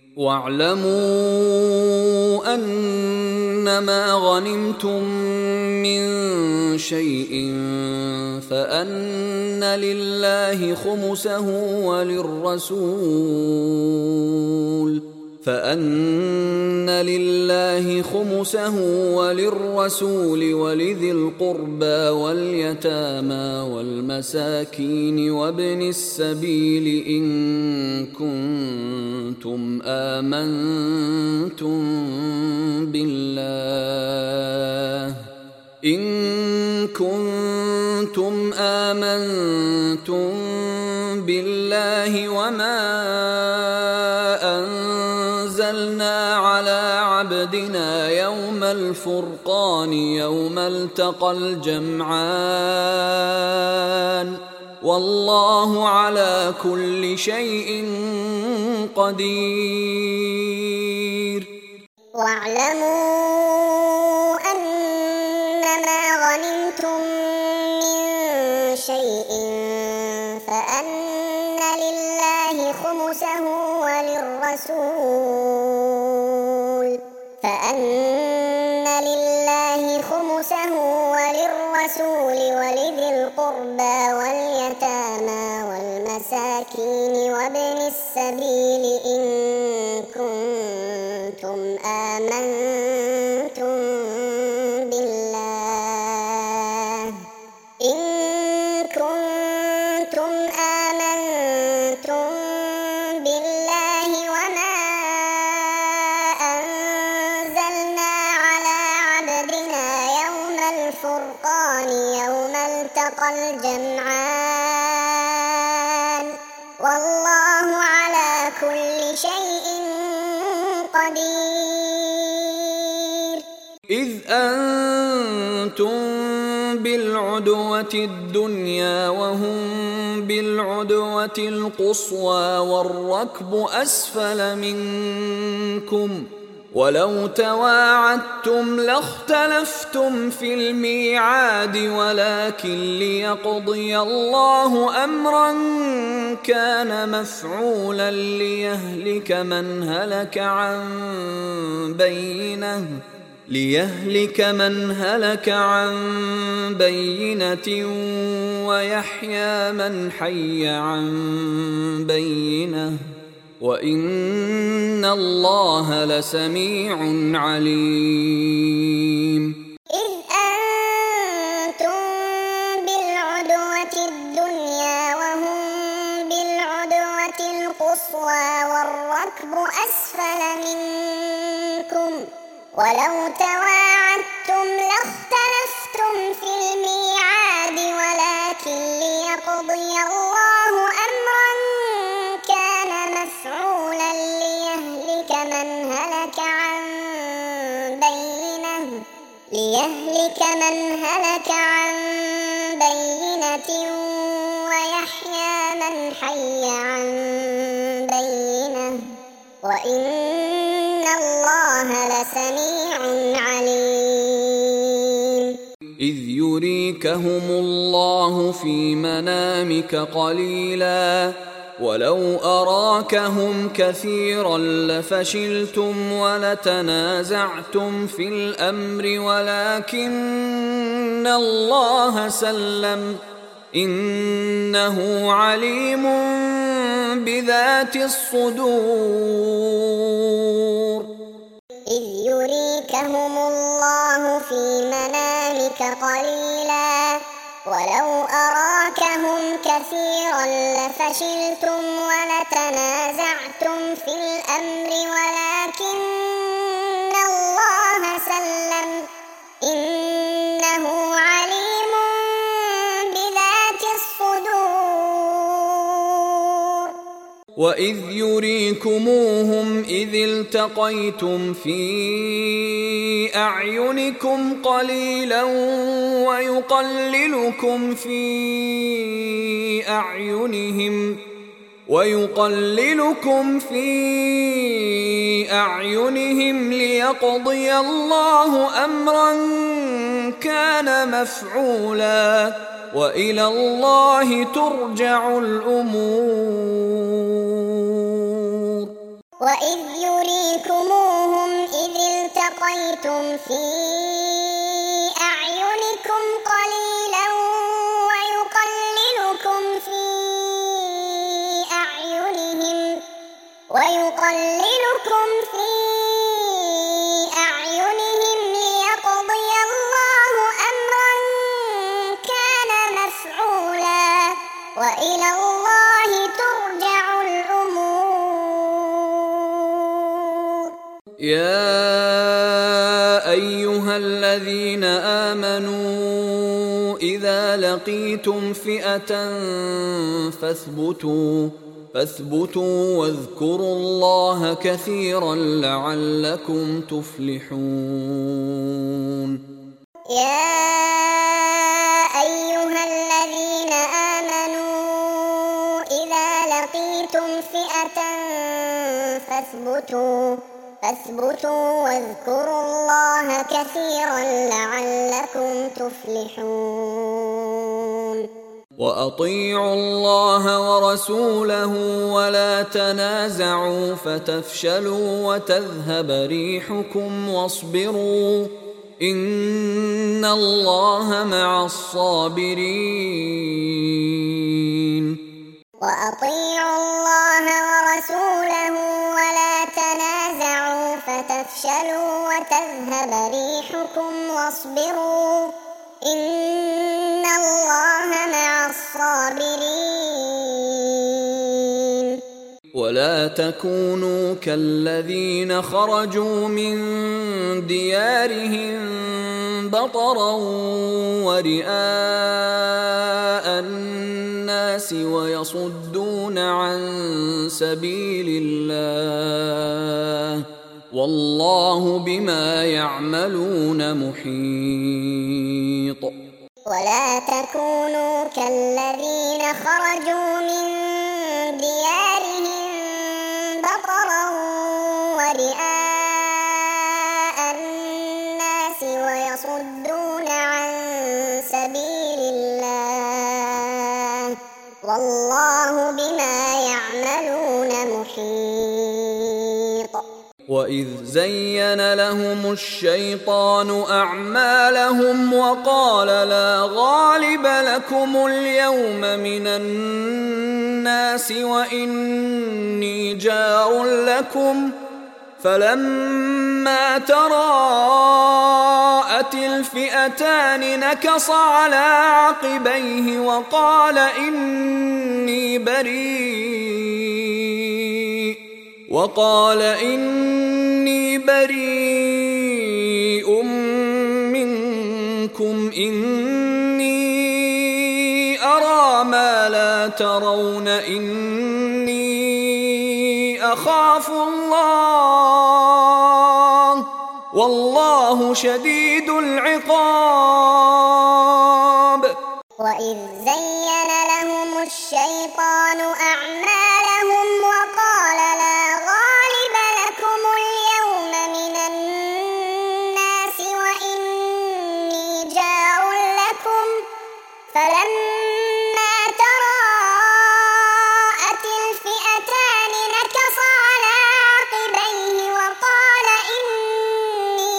واعلموا أنما غنمتم من شيء فأن لله خمسه وللرسول ولذي القربى واليتامى والمساكين وابن السبيل إن كنتم آمنتم بالله وما أنزلنا على عبدنا يوم الفرقان يوم التقى الجمعان والله على كل شيء قدير. واعلموا أنما غنمتم من شيء فأن لله خمسه وللرسول ولذي القربى واليتامى والمساكين وابن السبيل إن كنتم آمنتم بالله وما أنزلنا على عبدنا يوم الفرقان يوم التقى الجمعان والله على كل شيء قدير. إذ أنتم بالعدوة الدنيا وهم بالعدوة القصوى والركب أسفل منكم ولو تواعدتم لاختلفتم في الميعاد ولكن ليقضي الله أمرا كان مفعولا ليهلك من هلك عن بينة ويحيى من حي عن بينة وإن الله لسميع عليم. إذ أنتم بالعدوة الدنيا وهم بالعدوة القصوى والركب أسفل منكم ولو تواعدتم لاختلفتم في الميعاد ولكن ليقضي الله أمرا كان مفعولا ليهلك من هلك عن بينة ويحيى من حي عن بينة وإن الله لسميع عليم. إذ يريكهم الله في منامك قليلا ولو أراكهم كثيرا لفشلتم ولتنازعتم في الأمر ولكن الله سلم إنه عليم بذات الصدور. إذ يريكهم الله في منامك قليلا ولو أراكهم كثيرا لفشلتم ولتنازعتم في الأمر ولكن الله سلم إنه عليم بذات الصدور. وإذ يريكموهم إذ التقيتم في أعينكم قليلا ويقللكم في أعينهم ليقضي الله أمرا كان مفعولا وإلى الله ترجع الأمور. وإذ يريكموهم إذ التقيتم في أعينكم قليلا ويقللكم في أعينهم ليقضي الله أمرا كان مفعولا وإلى الله ترجع الأمور. يا أيها الذين آمنوا إذا لقيتم فئة فاثبتوا واذكروا الله كثيرا لعلكم تفلحون. يا أيها الذين آمنوا إذا لقيتم فئة فاثبتوا واذكروا الله كثيرا لعلكم تفلحون. وأطيعوا الله ورسوله ولا تنازعوا فتفشلوا وتذهب ريحكم واصبروا إن الله مع الصابرين. وأطيعوا الله ورسوله ولا تنازعوا فتفشلوا وتذهب ريحكم واصبروا إن الله مع الصابرين. ولا تكونوا كالذين خرجوا من ديارهم بطرا ورئاء الناس ويصدون عن سبيل الله والله بما يعملون محيط. ولا تكونوا كالذين خرجوا من ديارهم بطرا ورئاء الناس ويصدون عن سبيل الله والله بما يعملون محيط. وإذ زين لهم الشيطان أعمالهم وقال لا غالب لكم اليوم من الناس وإني جار لكم فلما تراءت الفئتان نكص على عقبيه وقال إني بريء منكم إني أرى ما لا ترون إني أخاف الله والله شديد العقاب. وإذ زين لهم الشيطان أعمالهم وقال لا غالب لكم اليوم من الناس وإني جار لكم فلما تراءت الفئتان نكص على عقبيه وقال إني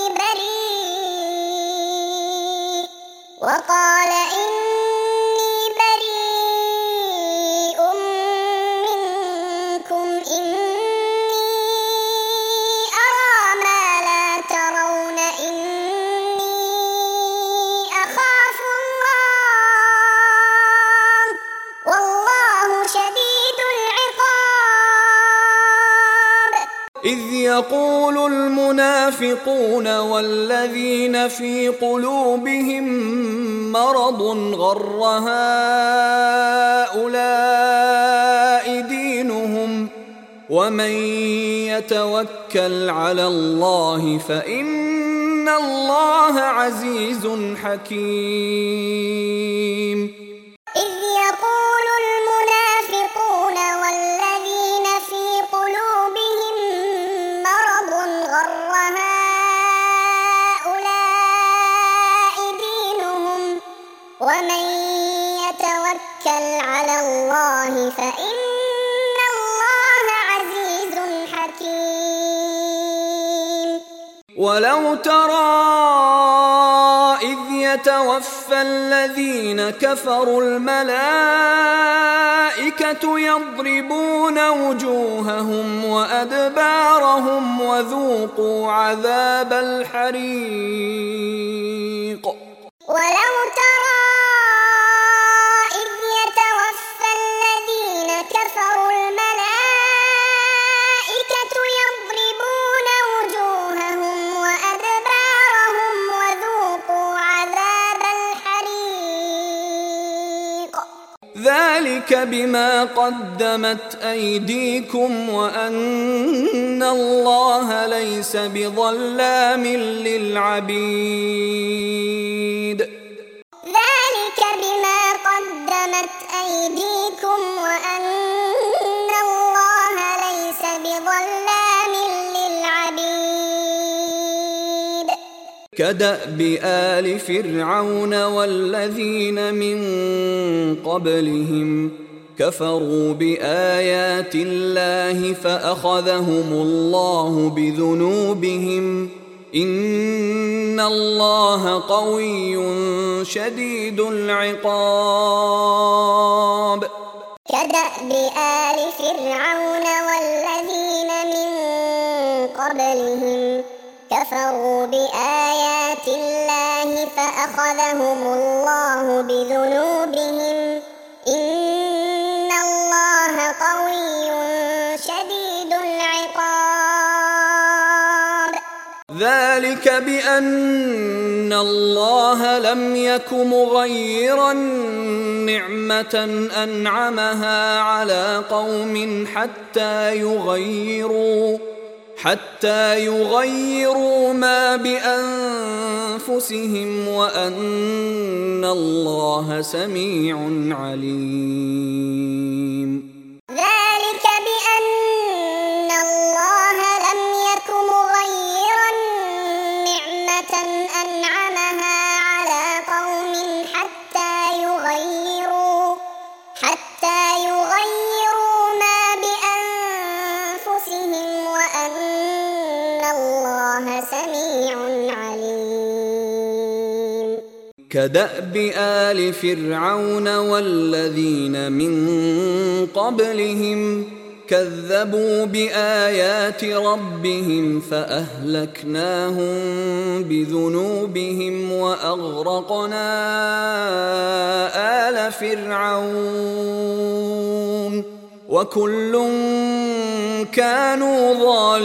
بريء منكم إني أرى ما لا ترون إني أخاف الله والله شديد العقاب. إذ يقول المنافقون والذين في قلوبهم مرض غر هؤلاء دينهم ومن يتوكل على الله فإن الله عزيز حكيم. إذ يقول المنافقون والذين في قلوبهم مرض غر هؤلاء دينهم ومن يتوكل على الله فإن الله عزيز حكيم. ولو ترى إذ يتوفى الذين كفروا الملائكة يضربون وجوههم وأدبارهم وذوقوا عذاب الحريق. ولو ترى إذ يتوفى الذين كفروا الملائكة يضربون وجوههم وأدبارهم وذوقوا عذاب الحريق. ذلك بما قدمت أيديكم وأن الله ليس بظلام للعبيد. ذلك بما قدمت أيديكم وأن الله ليس بظلام للعبيد. كدأب آل فرعون والذين من قبلهم كفروا بآيات الله فأخذهم الله بذنوبهم إن الله قوي شديد العقاب. كدأب آل فرعون والذين من قبلهم كفروا بآيات الله فأخذهم الله بذنوبهم إن الله قوي شديد العقاب. ذلك بأن الله لم يك مغيرا نعمة أنعمها على قوم حتى يغيروا ما بأنفسهم وأن الله سميع عليم. ذلك بأن الله لم يك مغيرا نعمة أنعمها على قوم حتى يغيروا ما بأنفسهم وأن الله سميع عليم. كدأب آل فرعون والذين من قبلهم كذبوا بآيات ربهم فأهلكناهم بذنوبهم وأغرقنا آل فرعون وكل كانوا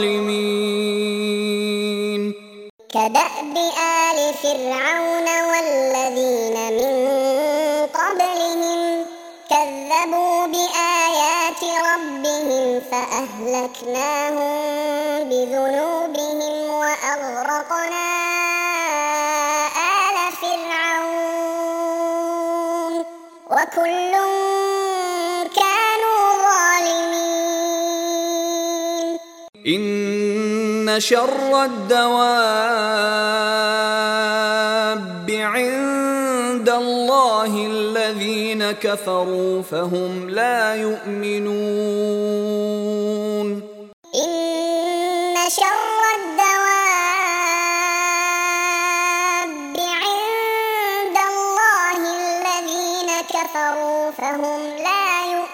ظالمين. كدأب آل فرعون والذين من قبلهم كذبوا بآيات ربهم فأهلكناهم بذنوبهم وأغرقنا آل فرعون وكل كانوا ظالمين. إن شر الدواب عند الله الذين كفروا فهم لا يؤمنون. إن شر الدواب عند الله الذين كفروا فهم لا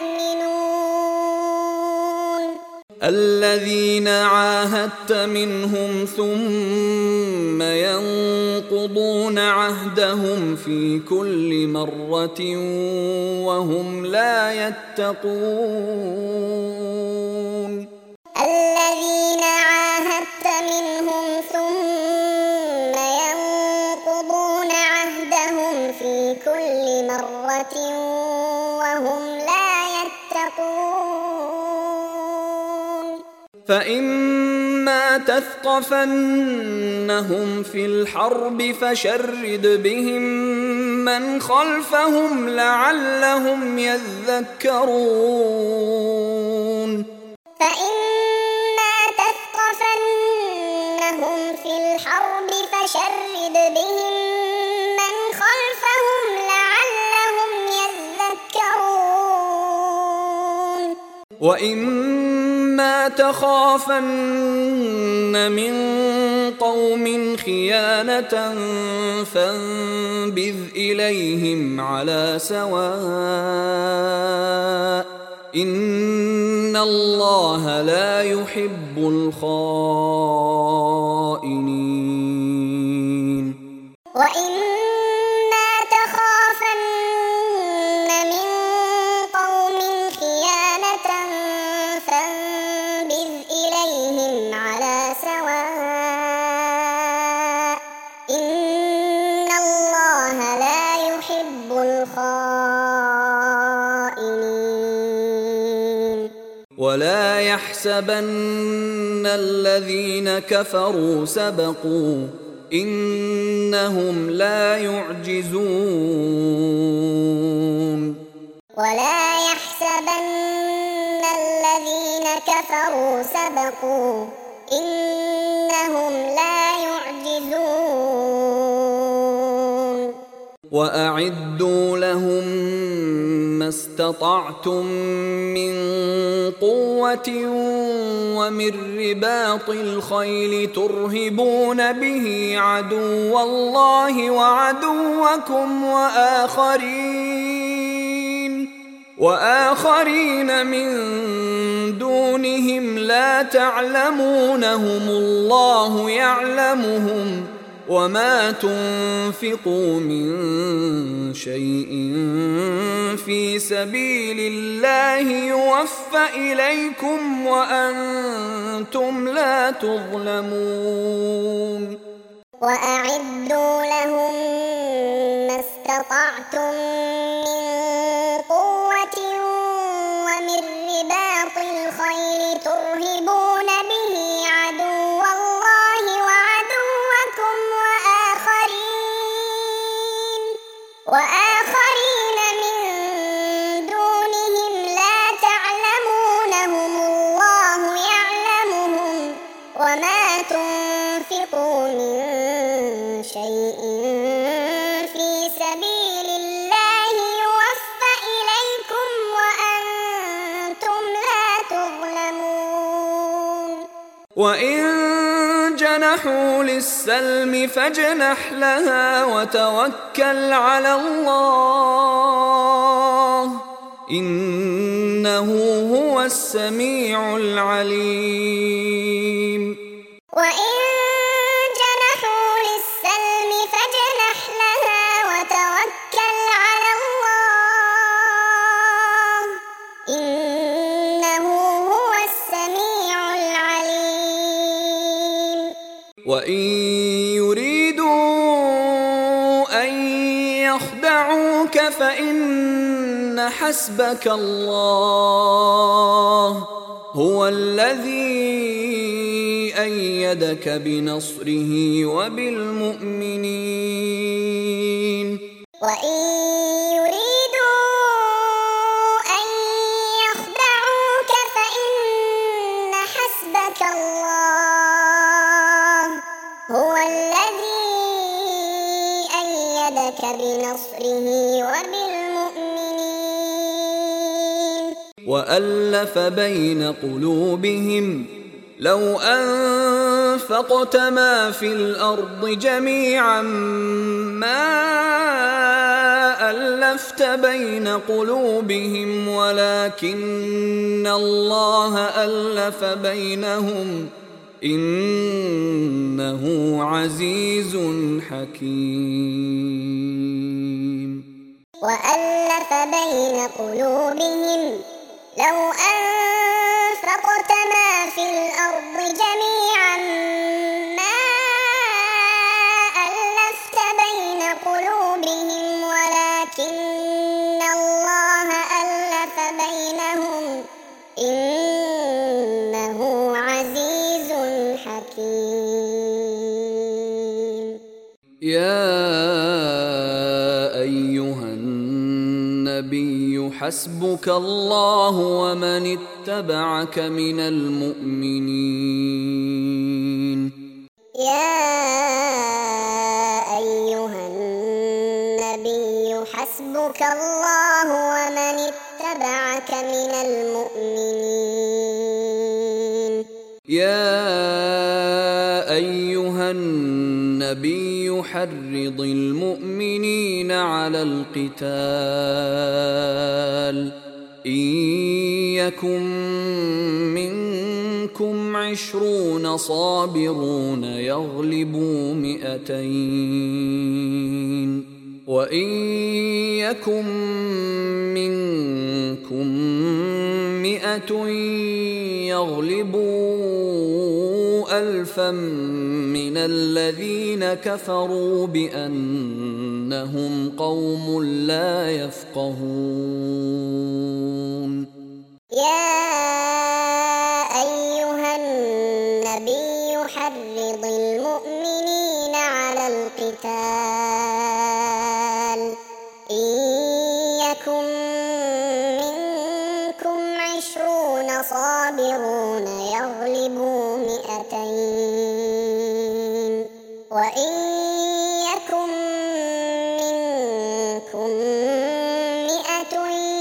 يؤمنون. الذين عاهدت منهم ثم ينقضون عهدهم في كل مرة وهم لا يتقون. الذين عاهدت منهم ثم ينقضون عهدهم في كل مرة وهم لا يتقون. فإما تثقفنهم في الحرب فشرد بهم من خلفهم لعلهم يذكرون. فإما تثقفنهم في الحرب فشرد بهم من خلفهم لعلهم يذكرون. وإما تخافن من قوم قوم خيانة فانبذ إليهم على سواء إن الله لا يحب الخائنين وإما تخافن من قوم خيانة فانبذ إليهم على سواء إن الله لا يحب الخائنين ولا يحسبن الذين كفروا سبقوا إنهم لا يعجزون ولا يحسبن الذين كفروا سبقوا إنهم لا يعجزون وأعدوا لهم ما استطعتم من قوة ومن رباط الخيل ترهبون به عدو الله وعدوكم وآخرين من دونهم لا تعلمونهم الله يعلمهم وما تنفقوا من شيء في سبيل الله يوفى إليكم وأنتم لا تظلمون وأعدوا لهم ما استطعتم من قوة ومن رباط الخيل ترهبون به عدو الله وعدوكم وآخرين من دونهم لا تعلمونهم الله يعلمهم وما تنفقوا من شيء في سبيل الله يوفى إليكم وأنتم لا تظلمون وإن جنحوا للسلم فاجنح لها وتوكل على الله إنه هو السميع العليم وإن جنحوا للسلم فاجنح لها وتوكل على الله إنه هو السميع العليم وإن يريدوا أن يخدعوك فإن حسبك الله هو الذي أيدك بنصره وبالمؤمنين وإن يريدوا أن يخدعوك فإن حسبك الله هو الذي أيدك بنصره وبالمؤمنين وألف بين قلوبهم لو أنفقت ما في الأرض جميعا ما ألفت بين قلوبهم ولكن الله ألف بينهم إنه عزيز حكيم وألف بين قلوبهم لو أنفقت ما في الأرض جميعا ما ألفت بين قلوبهم ولكن الله ألف بينهم إنه عزيز حكيم يا أيها النبي حسبك الله ومن اتبعك من المؤمنين يا أيها النبي حسبك الله ومن اتبعك من المؤمنين يا أيها أيها النبي حرض المؤمنين على القتال إن يكن منكم 20 صابرون يغلبوا 200 وإن يكن منكم 100 يغلبوا 1000 من الذين كفروا بأنهم قوم لا يفقهون. يا أيها النبي حرض المؤمنين على القتال إن يكن منكم 20 صابرون يغلبوا 200 وإن يكن منكم 100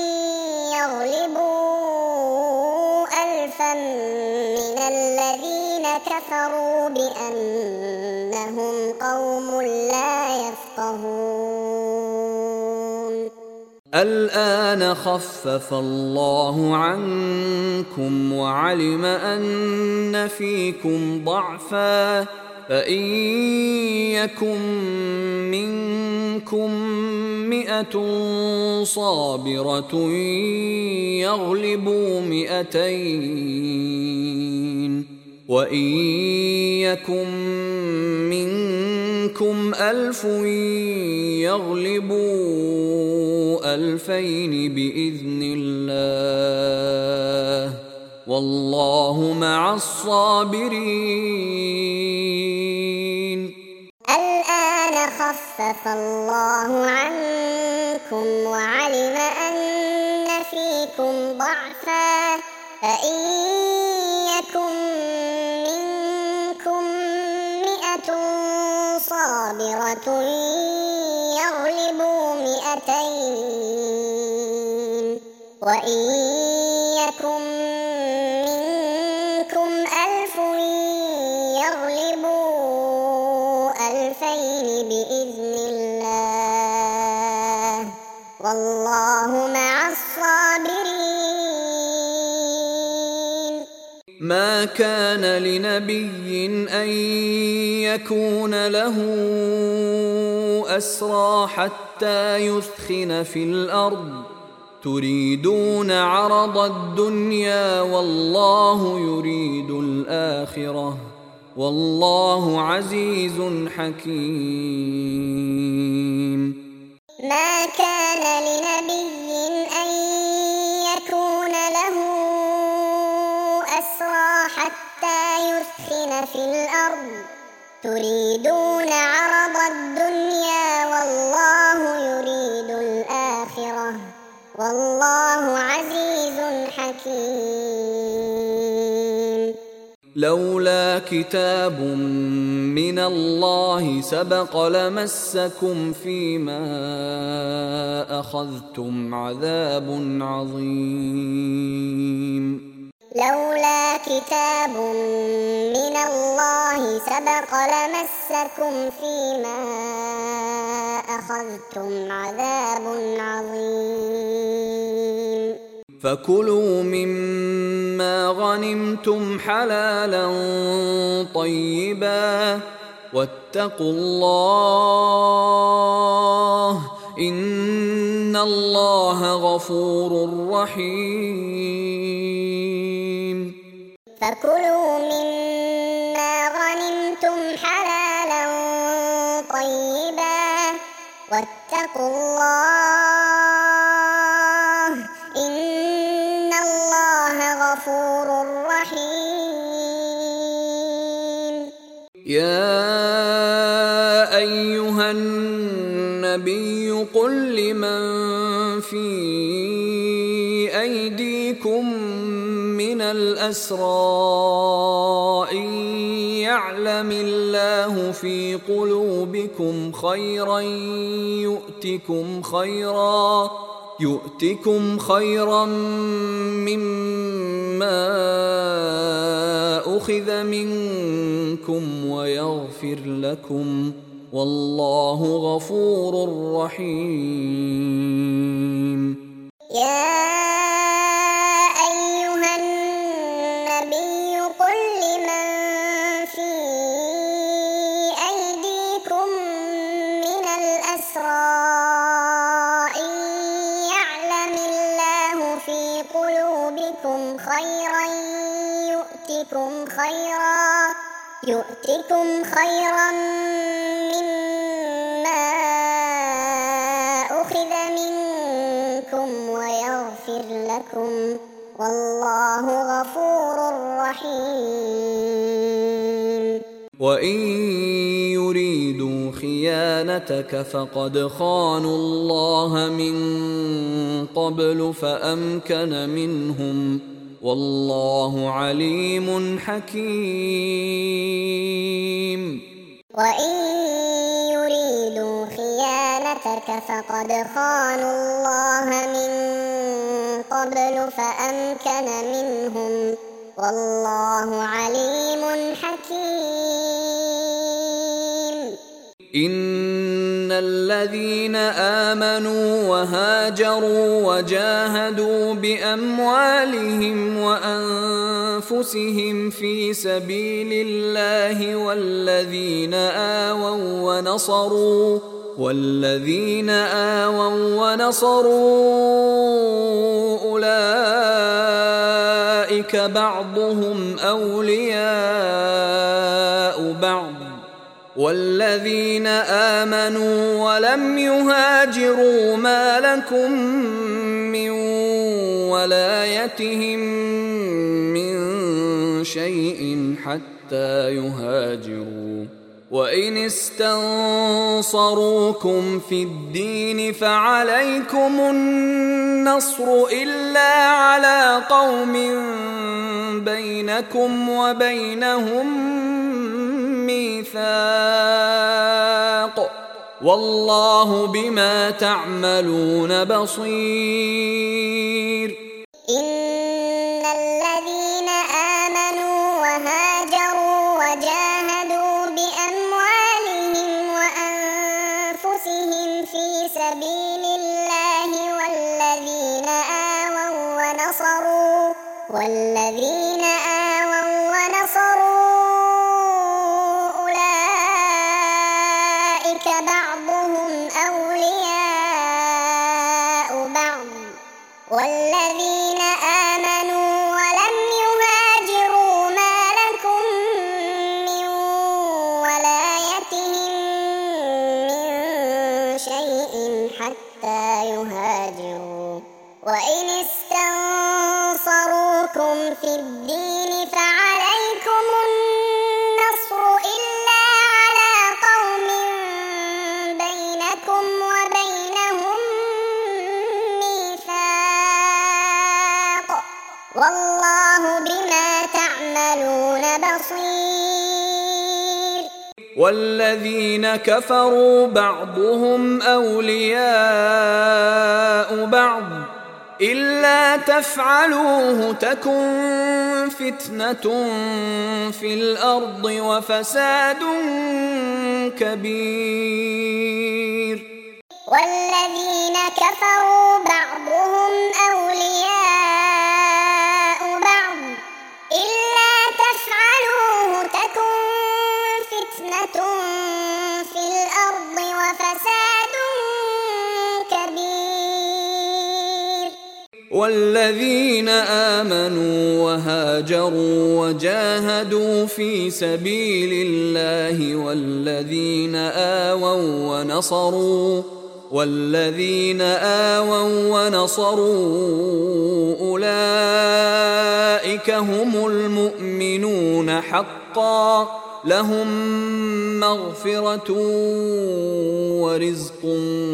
يغلبوا 1000 من الذين كفروا بأنهم قوم لا يفقهون. الآن خفف الله عنكم وعلم أن فيكم ضعفا فإن يكن منكم 100 صابرة يغلبوا 200 وإن يكن منكم 1000 يغلبوا 2000 بإذن الله والله مع الصابرين. الآن خفف الله عنكم وعلم أن فيكم ضعفا فإن يكن منكم 100 صابرة يغلبوا 200 وإن يكن منكم 1000 يغلبوا 2000 بإذن الله والله مع الصابرين. ما كان لنبي أن يكون له أسرى حتى يثخن في الأرض تريدون عرض الدنيا والله يريد الآخرة والله عزيز حكيم. ما كان لنبي أن يكون له أسرى حتى يثخن في الأرض تريدون عرض الدنيا والله يريد الآخرة والله عزيز حكيم. لولا كتاب من الله سبق لمسكم فيما أخذتم عذاب عظيم. لولا كتاب من الله سبق لمسكم فيما أخذتم عذاب عظيم. فكلوا مما غنمتم حلالا طيبا واتقوا الله إن الله غفور رحيم. فكلوا مما غنمتم حلالا طيبا واتقوا الله إن الله غفور رحيم. يا أيها النبي قل لمن في أيديكم من الأسرى إن يعلم الله في قلوبكم خيرا يؤتكم خيرا مما ما أخذ منكم ويغفر لكم، والله غفور رحيم. يا أيها النبي قل لمن في أيديكم من الأسرى إن يعلم الله في قلوبكم خيرا يؤتكم خيرا مما أخذ منكم ويغفر لكم، والله غفور رحيم. وإن يريدوا خيانتك فقد خانوا الله من قبل فأمكن منهم، والله عليم حكيم. وإن يريدوا خيانتك فقد خانوا الله من قبل فأمكن منهم، والله عليم حكيم. إن الذين آمنوا وهاجروا وجاهدوا بأموالهم وأنفسهم في سبيل الله والذين آووا ونصروا أولئك بعضهم أولياء بعض، والذين آمنوا ولم يهاجروا ما لكم من ولايتهم من شيء حتى يهاجروا، وإن استنصروكم في الدين فعليكم النصر إلا على قوم بينكم وبينهم ميثاق، والله بما تعملون بصير. إن الذين آمنوا وهاجروا وجاهدوا بأموالهم وأنفسهم في سبيل الله والذين آووا ونصروا أولئك بعضهم أولياء بعض، والذين آمنوا ولم يهاجروا ما لكم من ولايتهم من شيء حتى يهاجروا، وإن استنصروكم في الدين فعليكم النصر إلا على قوم بينكم وبينهم ميثاق، والله بما تعملون بصير. والذين كفروا بعضهم أولياء بعض إلا تفعلوه تكن فتنة في الأرض وفساد كبير. والذين كفروا بعضهم أولياء بعض إلا تفعلوه تكن فتنة في الأرض وفساد كبير. والذين آمنوا وهاجروا وجاهدوا في سبيل الله والذين آووا ونصروا أولئك هم المؤمنون حقا، لهم مغفرة ورزق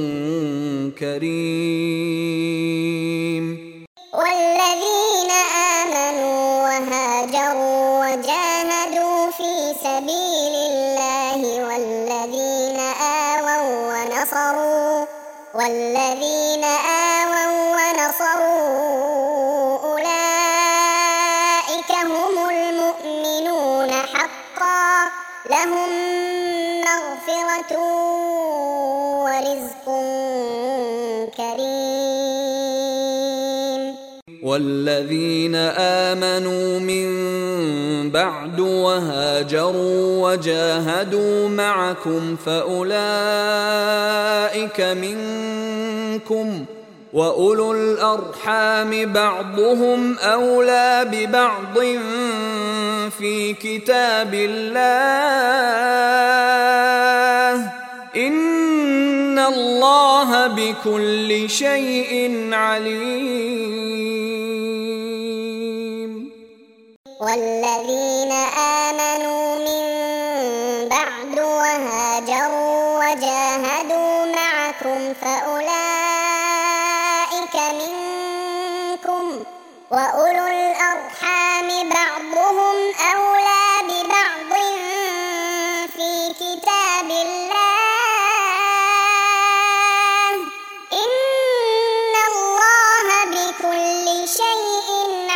كريم. والذين آمنوا وهاجروا وجاهدوا في سبيل الله والذين آووا ونصروا أولئك لهم مغفرة ورزق كريم. والذين آمنوا من بعد وهاجروا وجاهدوا معكم فأولئك منكم، وأولو الأرحام بعضهم أولى ببعض في كتاب الله، إن الله بكل شيء عليم. والذين آمنوا من بعد وهاجروا وجاهدوا معكم فأولئك منكم، وأولو الأرحام بعضهم أولى ببعض في كتاب الله، إن الله بكل شيء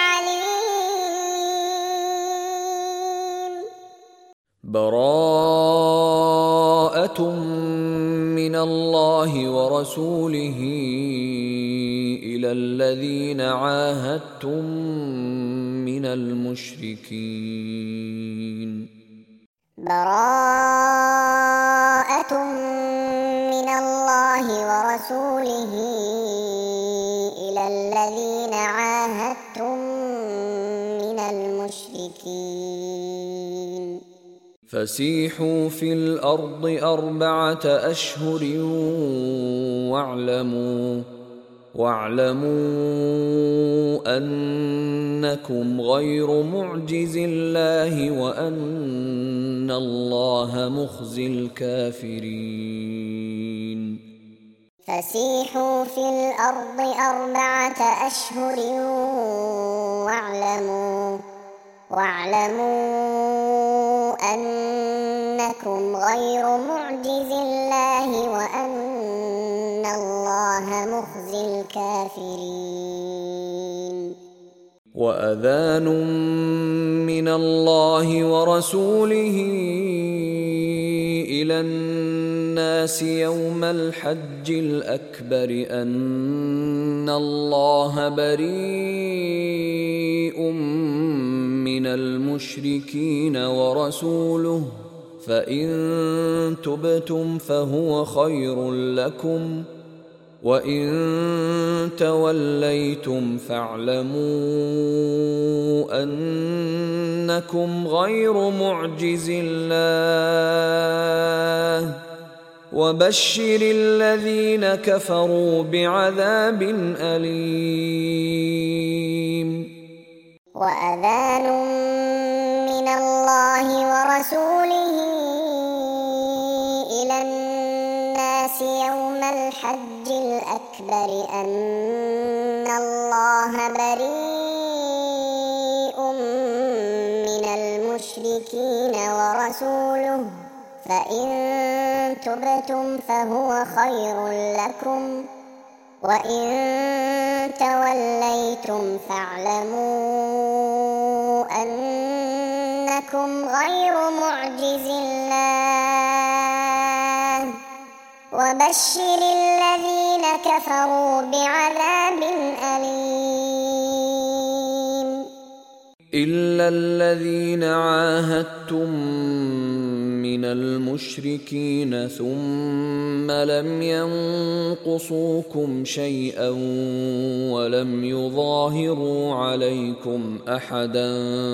عليم. براءة من الله ورسوله إلى الذين عاهدتم من المشركين. براءة من الله ورسوله إلى الذين عاهدتم من المشركين. فسيحوا في الأرض 4 أشهر واعلموا أنكم غير معجز الله وأن الله مخزي الكافرين. فسيحوا في الأرض 4 أشهر واعلموا أنكم غير معجز الله وأن الله مخزي الكافرين. وأذان من الله ورسوله إلى الناس يوم الحج الأكبر أن الله بريء من المشركين ورسوله، فإن تبتم فهو خير لكم، وإن توليتم فاعلموا أنكم غير معجز الله، وبشر الذين كفروا بعذاب أليم. وأذان من الله ورسوله إلى الناس يوم الحج الأكبر أن الله بريء من المشركين ورسوله، فإن تبتم فهو خير لكم، وإن توليتم فاعلموا أنكم غير معجز الله، وبشر الذين كفروا بعذاب أليم. إلا الذين عاهدتم من المشركين ثم لم ينقصوكم شيئا ولم يظاهروا عليكم أحدا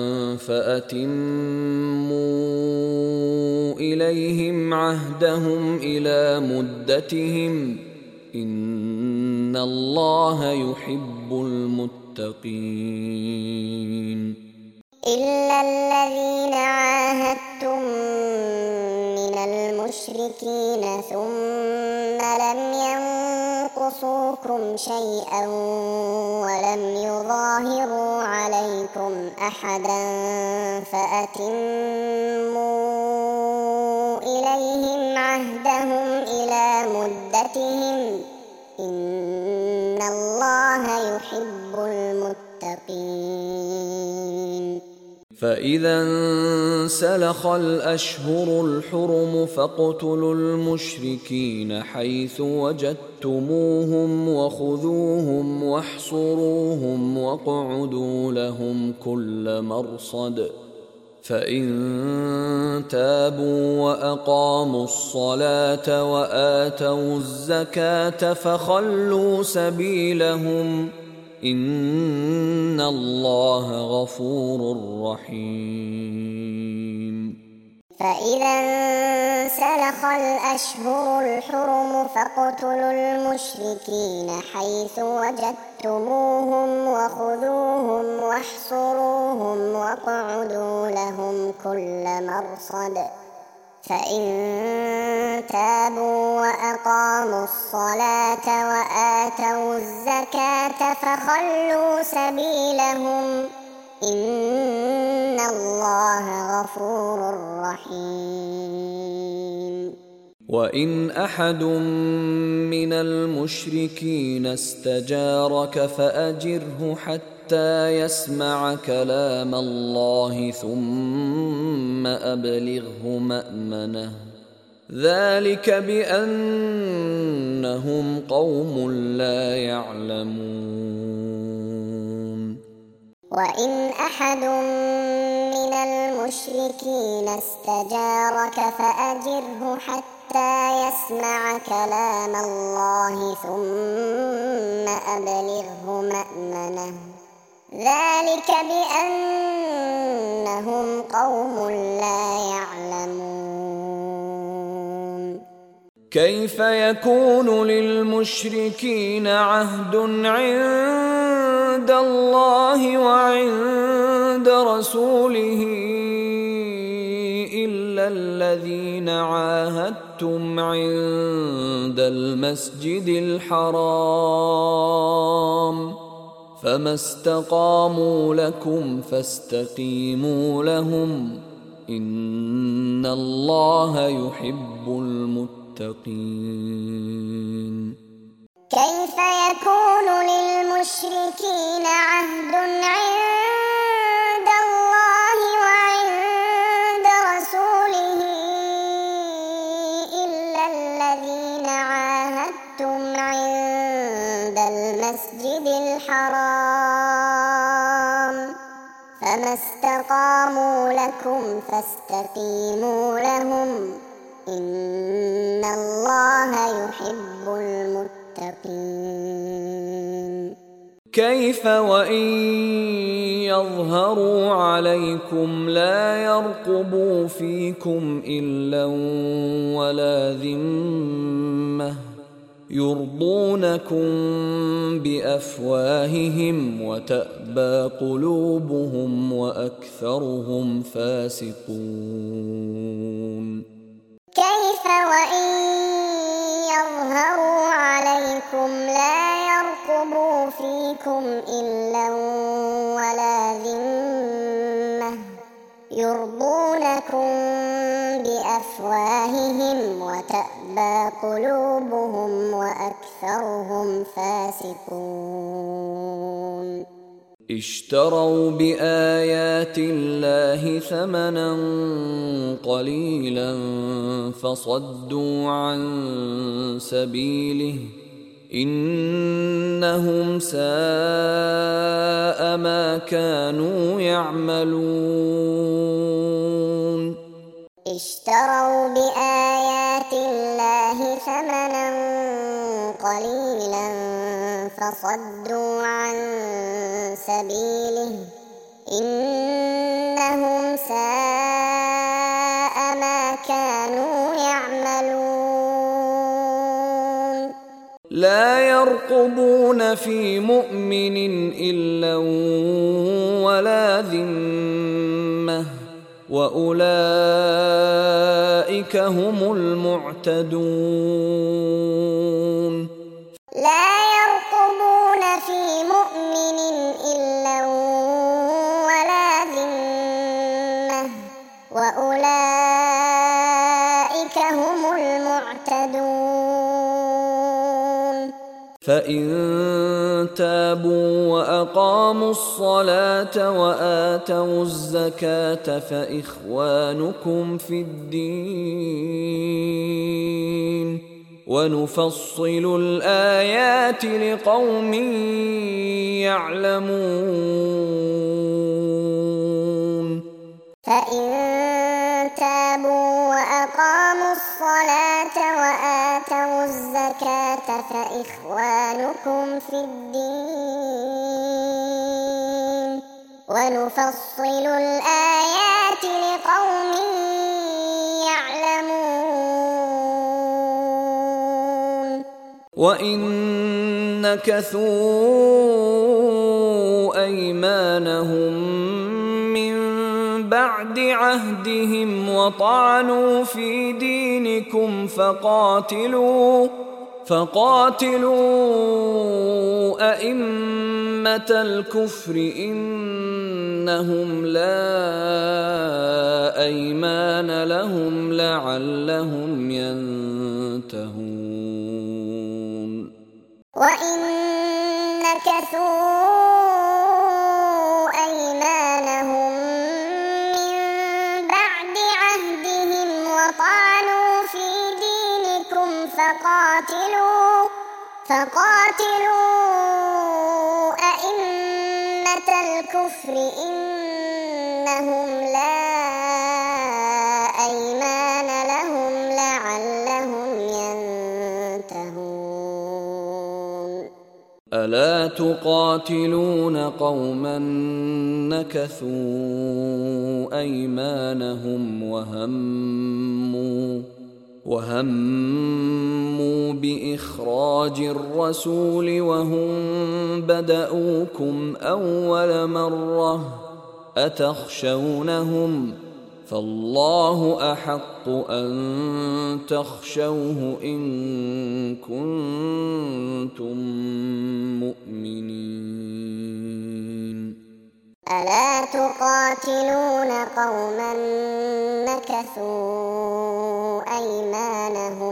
فأتموا إليهم عهدهم إلى مدتهم، إن الله يحب المتقين. إلا الذين عاهدتم من المشركين ثم لم ينقصوكم شيئا ولم يظاهروا عليكم أحدا فأتموا إليهم عهدهم إلى مدتهم، إن الله يحب المتقين. فإذا انسلخ الأشهر الحرم فاقتلوا المشركين حيث وجدتموهم وخذوهم واحصروهم واقعدوا لهم كل مرصد فإن تابوا وأقاموا الصلاة وآتوا الزكاة فخلوا سبيلهم إن الله غفور رحيم. فإذا انسلخ الأشهر الحرم فاقتلوا المشركين حيث وجدتموهم وخذوهم واحصروهم واقعدوا لهم كل مرصد فإن تابوا وأقاموا الصلاة وآتوا الزكاة فخلوا سبيلهم إن الله غفور رحيم. وإن أحد من المشركين استجارك فأجره حتى يسمع كلام الله ثم أبلغه مأمنه ذلك بأنهم قوم لا يعلمون. وإن أحد من المشركين استجارك فأجره حتى يسمع كلام الله ثم أبلغه مأمنه ذلك بأنهم قوم لا يعلمون. كيف يكون للمشركين عهد عند الله وعند رسوله إلا الذين عاهدتم عند المسجد الحرام فما استقاموا لكم فاستقيموا لهم إن الله يحب المتقين. كيف يكون للمشركين عهد عند الله وعند رسوله إلا الذين عاهدتم عند المسجد الحرام فما استقاموا لكم فاستقيموا لهم إن الله يحب المتقين. كيف وإن يظهروا عليكم لا يرقبوا فيكم إلا ولا ذمة يرضونكم بأفواههم وتأبى قلوبهم وأكثرهم فاسقون. كيف وإن يظهروا عليكم لا يرقبوا فيكم إلا ولا ذمة يرضونكم بأفواههم وتأبى قلوبهم وأكثرهم فاسقون. اشتروا بآيات الله ثمنا قليلا فصدوا عن سبيله إنهم ساء ما كانوا يعملون. اشتروا بآيات الله ثمنا قليلا فصدوا عن سبيله إنهم ساء ما كانوا يعملون. لا يرقبون في مؤمن إلا ولا ذمة وأولئك هم المعتدون. لا يرقبون في مؤمن إلا ولا ذمة وأولئك هم المعتدون. فإن تابوا وأقاموا الصلاة وآتوا الزكاة فإخوانكم في الدين ونفصل الآيات لقوم يعلمون فإن تابوا وأقاموا الصلاة وآتوا الزكاة فإخوانكم في الدين ونفصل الآيات لقوم يعلمون وإن نكثوا أيمانهم من بعد عهدهم وطعنوا في دينكم فقاتلوا أئمة الكفر إنهم لا أيمان لهم لعلهم ينتهون وإن نكثوا أيمانهم من بعد عهدهم وطعنوا في دينكم فقاتلوا أئمة الكفر إنهم لا أيمان لهم لعلهم ينتهون ألا تقاتلون قوما نكثوا أيمانهم وهموا بإخراج الرسول وهم بدؤوكم أول مرة أتخشونهم فالله أحق أن تخشوه إن كنتم مؤمنين ألا تقاتلون قوما نكثوا أيمانهم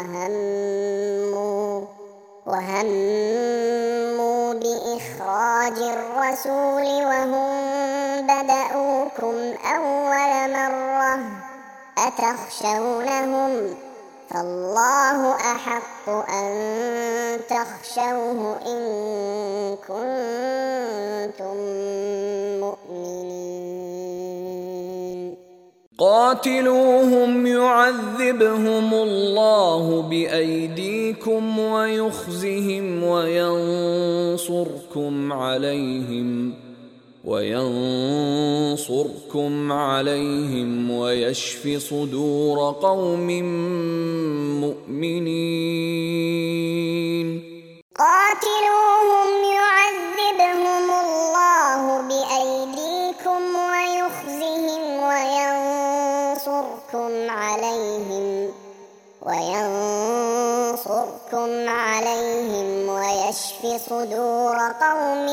وهموا بإخراج الرسول وهم بدؤوكم أول مرة أتخشونهم فالله أحق أن تخشوه إن كنتم مؤمنين قاتلوهم يعذبهم الله بأيديكم ويخزهم وينصركم عليهم ويشف صدور قوم مؤمنين قاتلوهم يعذبهم الله بأيديكم ويخزهم وينصركم عليهم ويشف صدور قوم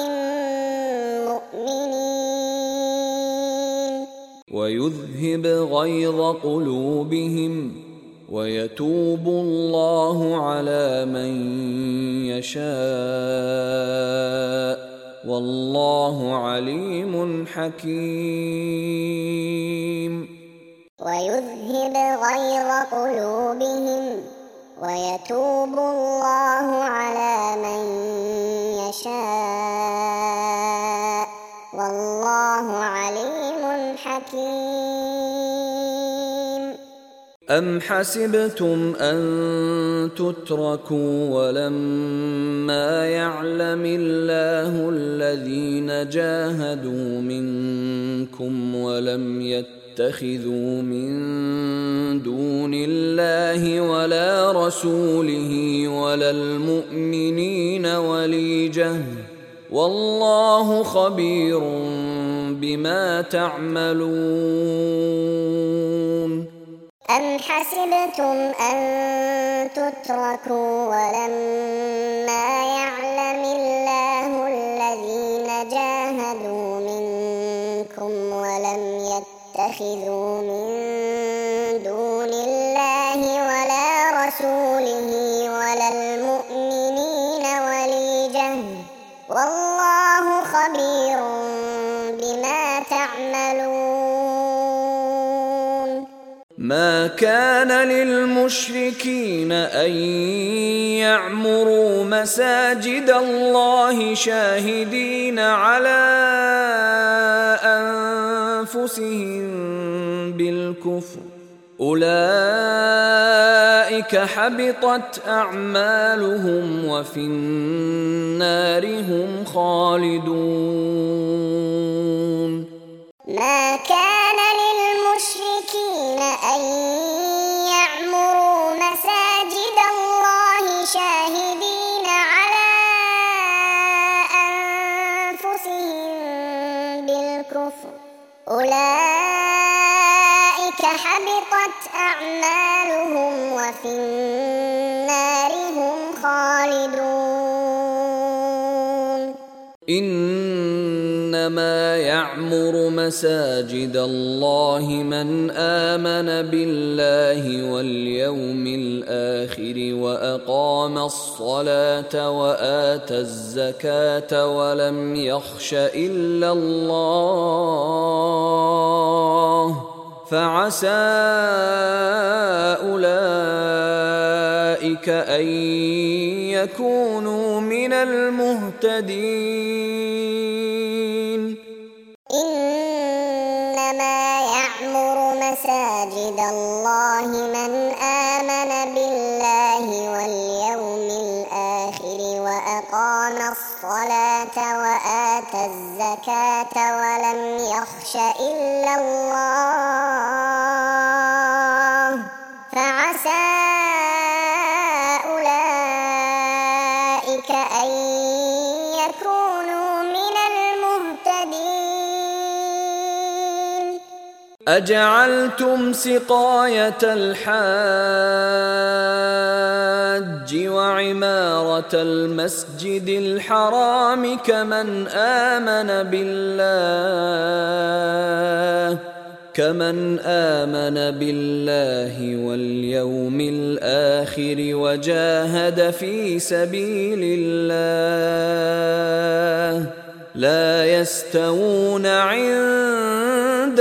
مؤمنين ويذهب غيظ قلوبهم ويتوب الله على من يشاء والله عليم حكيم ويذهب غيظ قلوبهم ويتوب الله على من يشاء والله عليم حكيم أم حسبتم أن تتركوا ولما يعلم الله الذين جاهدوا منكم ولم يتخذوا من دون الله ولا رسوله ولا المؤمنين وليجة والله خبير بما تعملون أم حسبتم أن تتركوا ولما يعلم الله الذين جاهدوا منكم ولم يتخذوا من دون الله ولا رسوله ولا المؤمنين ما كان للمشركين أن يعمروا مساجد الله شاهدين على أنفسهم بالكفر، أولئك حبطت أعمالهم وفي النار هم خالدون. ما كان للمشركين أن يعمروا مساجد الله شاهدين على أنفسهم بالكفر، أولئك حبطت أعمالهم وفي النار هم خالدون. إنما يعمر مساجد الله من آمن بالله واليوم الآخر وأقام الصلاة وآتى الزكاة ولم يخش إلا الله، فعسى أولئك أن يكونوا من المهتدين. إنما يعمر مساجد الله من آمن بالله واليوم الآخر وأقام الصلاة وآتى الزكاة ولم يخش إلا الله، فعسى أولئك أن يكونوا من المهتدين. أجعلتم سقاية الحاج وعمارة المسجد الحرام كمن آمن بالله واليوم الآخر وجاهد في سبيل الله لا يستوون عند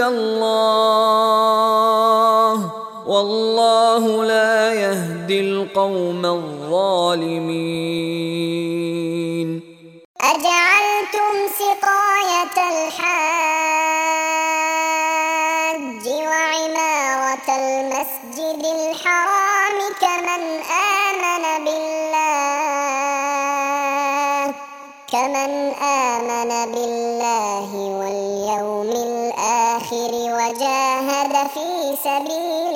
الله، والله لا يهدي القوم الظالمين. أجعلتم سقاية الحاج وعمارة المسجد الحرام كمن آمن بالله واليوم الآخر وجاهد في سبيل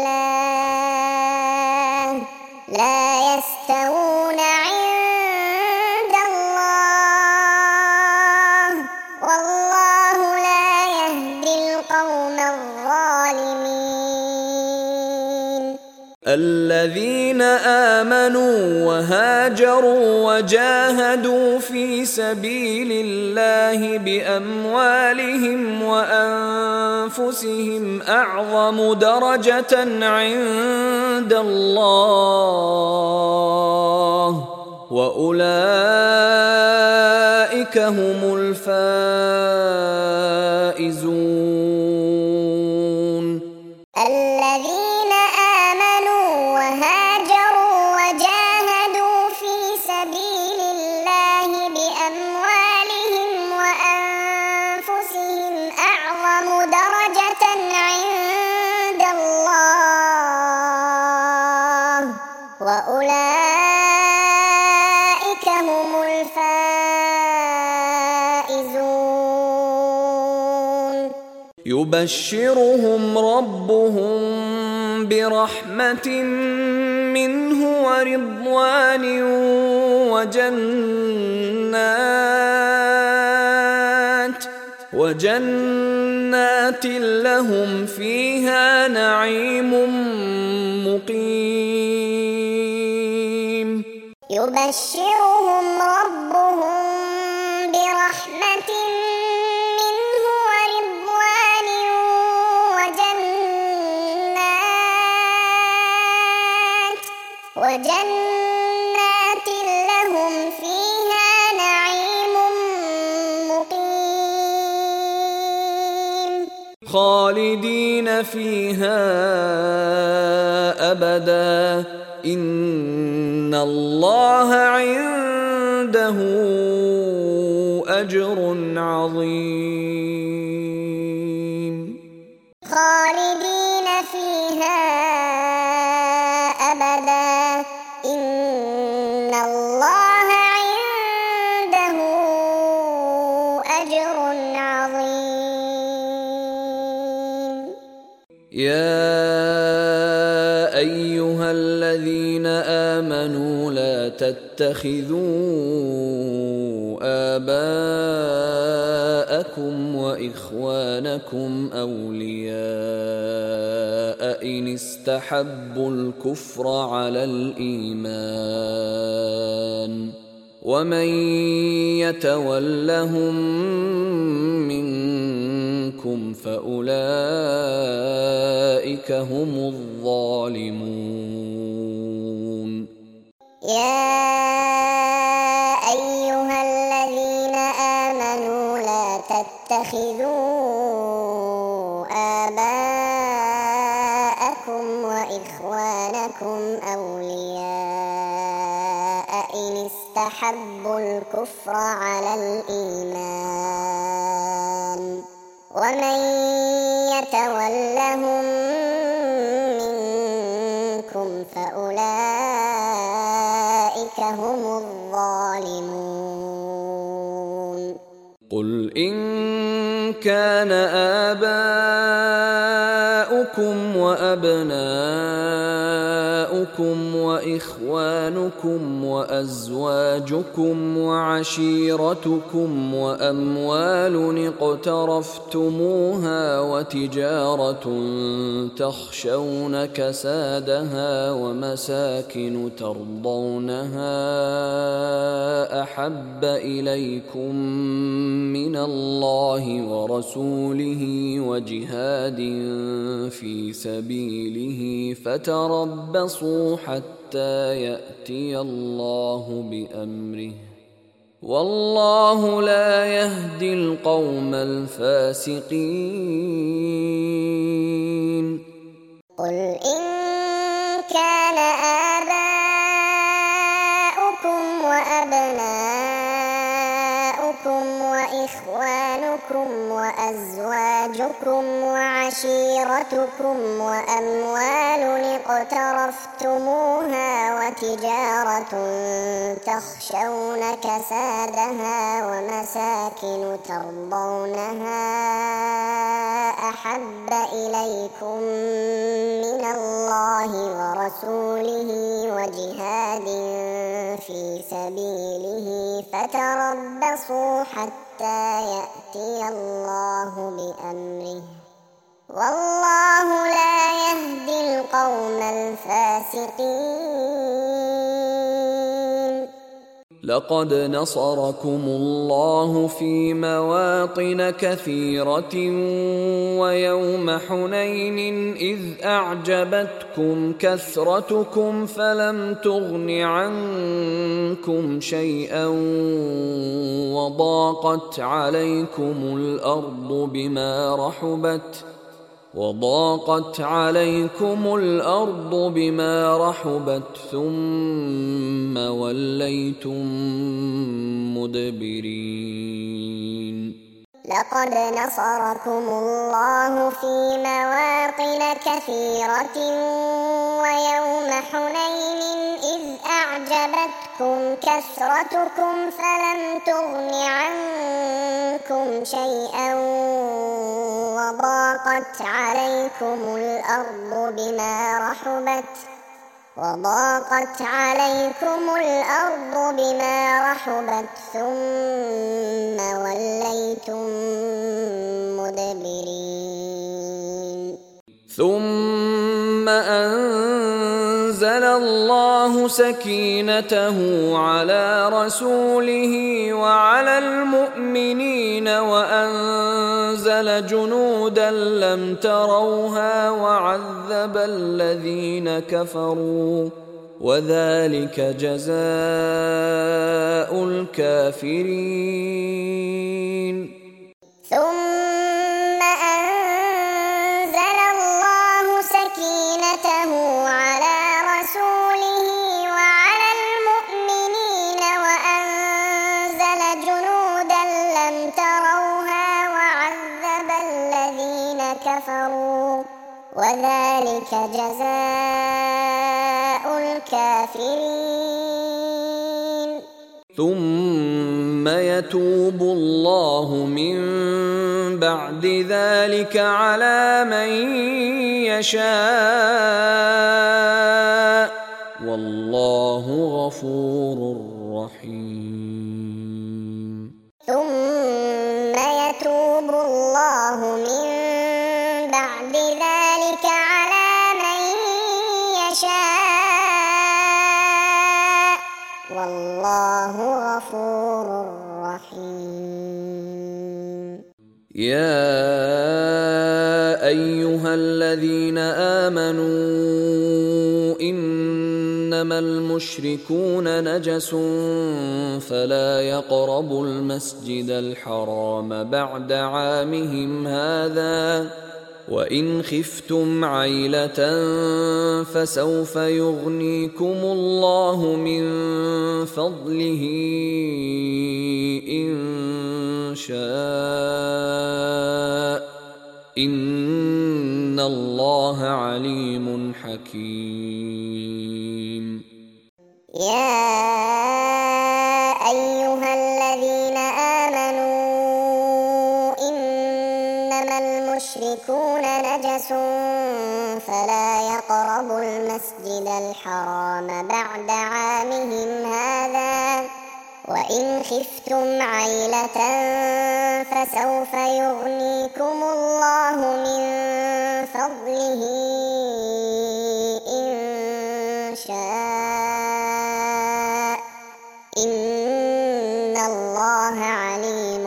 الله لا يستوون عند الله، والله لا يهدي القوم الظالمين. الذين آمنوا وهاجروا وجاهدوا في سبيل الله بأموالهم وأنفسهم أعظم درجة عند الله، وأولئك هم الفائزون. الذين آمنوا وهاجروا وجاهدوا في سبيل الله بأموالهم وأنفسهم أعظم درجة عند الله، وأولئك هم الفائزون. يبشرهم ربهم برحمة منه ورضوان وجنات لهم فيها نعيم مقيم. يبشرهم ربهم برحمة منه ورضوان وجنات لهم فيها نعيم مقيم. خالدين فيها أبدا إن الله عنده أجر عظيم خالدين فيها أبدا إن الله عنده أجر عظيم يا أيها الذين آمنوا لا تتخذوا آباءكم وإخوانكم أولياء إن استحبوا الكفر على الإيمان ومن يتولهم منكم فأولئك هم الظالمون يا أيها الذين آمنوا لا تتخذوا آباءكم وإخوانكم أولياء إن استحبوا الكفر على الإيمان ومن يتولهم منكم فأولئك هم الظالمون قل إن كان آباؤكم وأبناؤكم وإخوانكم وأزواجكم وعشيرتكم وأموال اقترفتموها وتجارة تخشون كسادها ومساكن ترضونها أحب إليكم من الله ورسوله وجهاد في سبيله فتربصوا حتى يأتي الله بأمره والله لا يهدي القوم الفاسقين قل إن كان آباؤكم وأبناؤكم وإخوانكم وأزواجكم وعشيرتكم وأموال اقترفتموها وتجارة تخشون كسادها ومساكن ترضونها أحب إليكم من الله ورسوله وجهاد في سبيله فتربصوا حتى يأتي الله بأمره والله لا يهدي القوم الفاسقين لقد نصركم الله في مواطن كثيرة ويوم حنين إذ أعجبتكم كثرتكم فلم تغن عنكم شيئا وضاقت عليكم الأرض بما رحبت ثم وليتم مدبرين لقد نصركم الله في مواطن كثيرة ويوم حنين إذ أعجبتكم كثرتكم فلم تغن عنكم شيئا وضاقت عليكم الأرض بما رحبت ثم وليتم مدبرين ثم أنزل الله سكينته على رسوله وعلى المؤمنين وأنزل جنودا لم تروها وعذب الذين كفروا وذلك جزاء الكافرين ثم أنزل وذلك جزاء الكافرين. ثم يتوب الله من بعد ذلك على من يشاء والله غفور رحيم. ثم يتوب الله من بعد ذلك على من يشاء والله غفور رحيم. يا أيها الذين آمنوا إنما المشركون نجس فلا يقربوا المسجد الحرام بعد عامهم هذا وإن خفتم عيلة فسوف يغنيكم الله من فضله إن شاء إن الله عليم حكيم. يا أيها الذين آمنوا إنما المشركون نجس فلا يقربوا المسجد الحرام بعد عامهم هذا وإن خفتم عيلة فسوف يغنيكم الله من فضله إن شاء إن الله عليم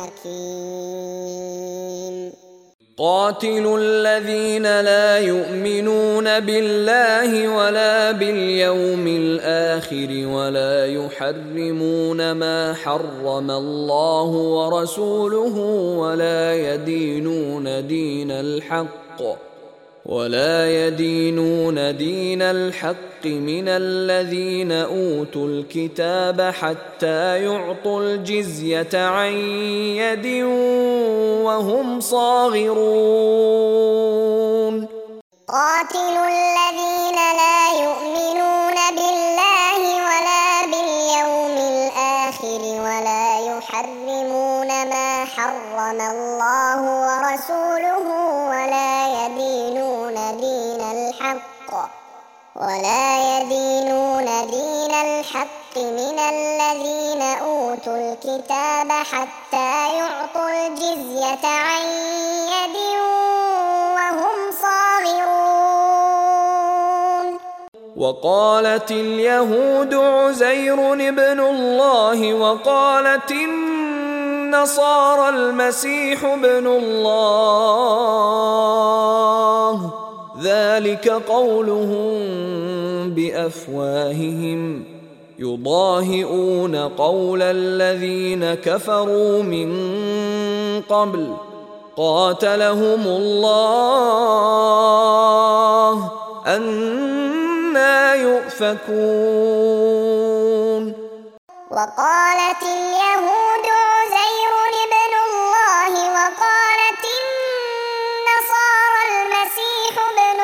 حكيم. قاتلوا الذين لا يؤمنون بالله ولا باليوم الآخر ولا يحرمون ما حرم الله ورسوله ولا يدينون دين الحق من الذين أوتوا الكتاب حتى يعطوا الجزية عن يد وهم صاغرون. قاتلوا الذين لا يؤمنون بالله ولا باليوم الآخر ولا يحرمون ما حرم الله ورسوله ولا يدينون دين الحق من الذين أوتوا الكتاب حتى يعطوا الجزية عن يد وهم صاغرون. وقالت اليهود عزير ابن الله وقالت النصارى المسيح ابن الله ذلك قولهم بأفواههم يضاهئون قول الذين كفروا من قبل قاتلهم الله أنى يؤفكون. وقالت اليهود عزير ابن الله وقالت النصارى المسيح ابن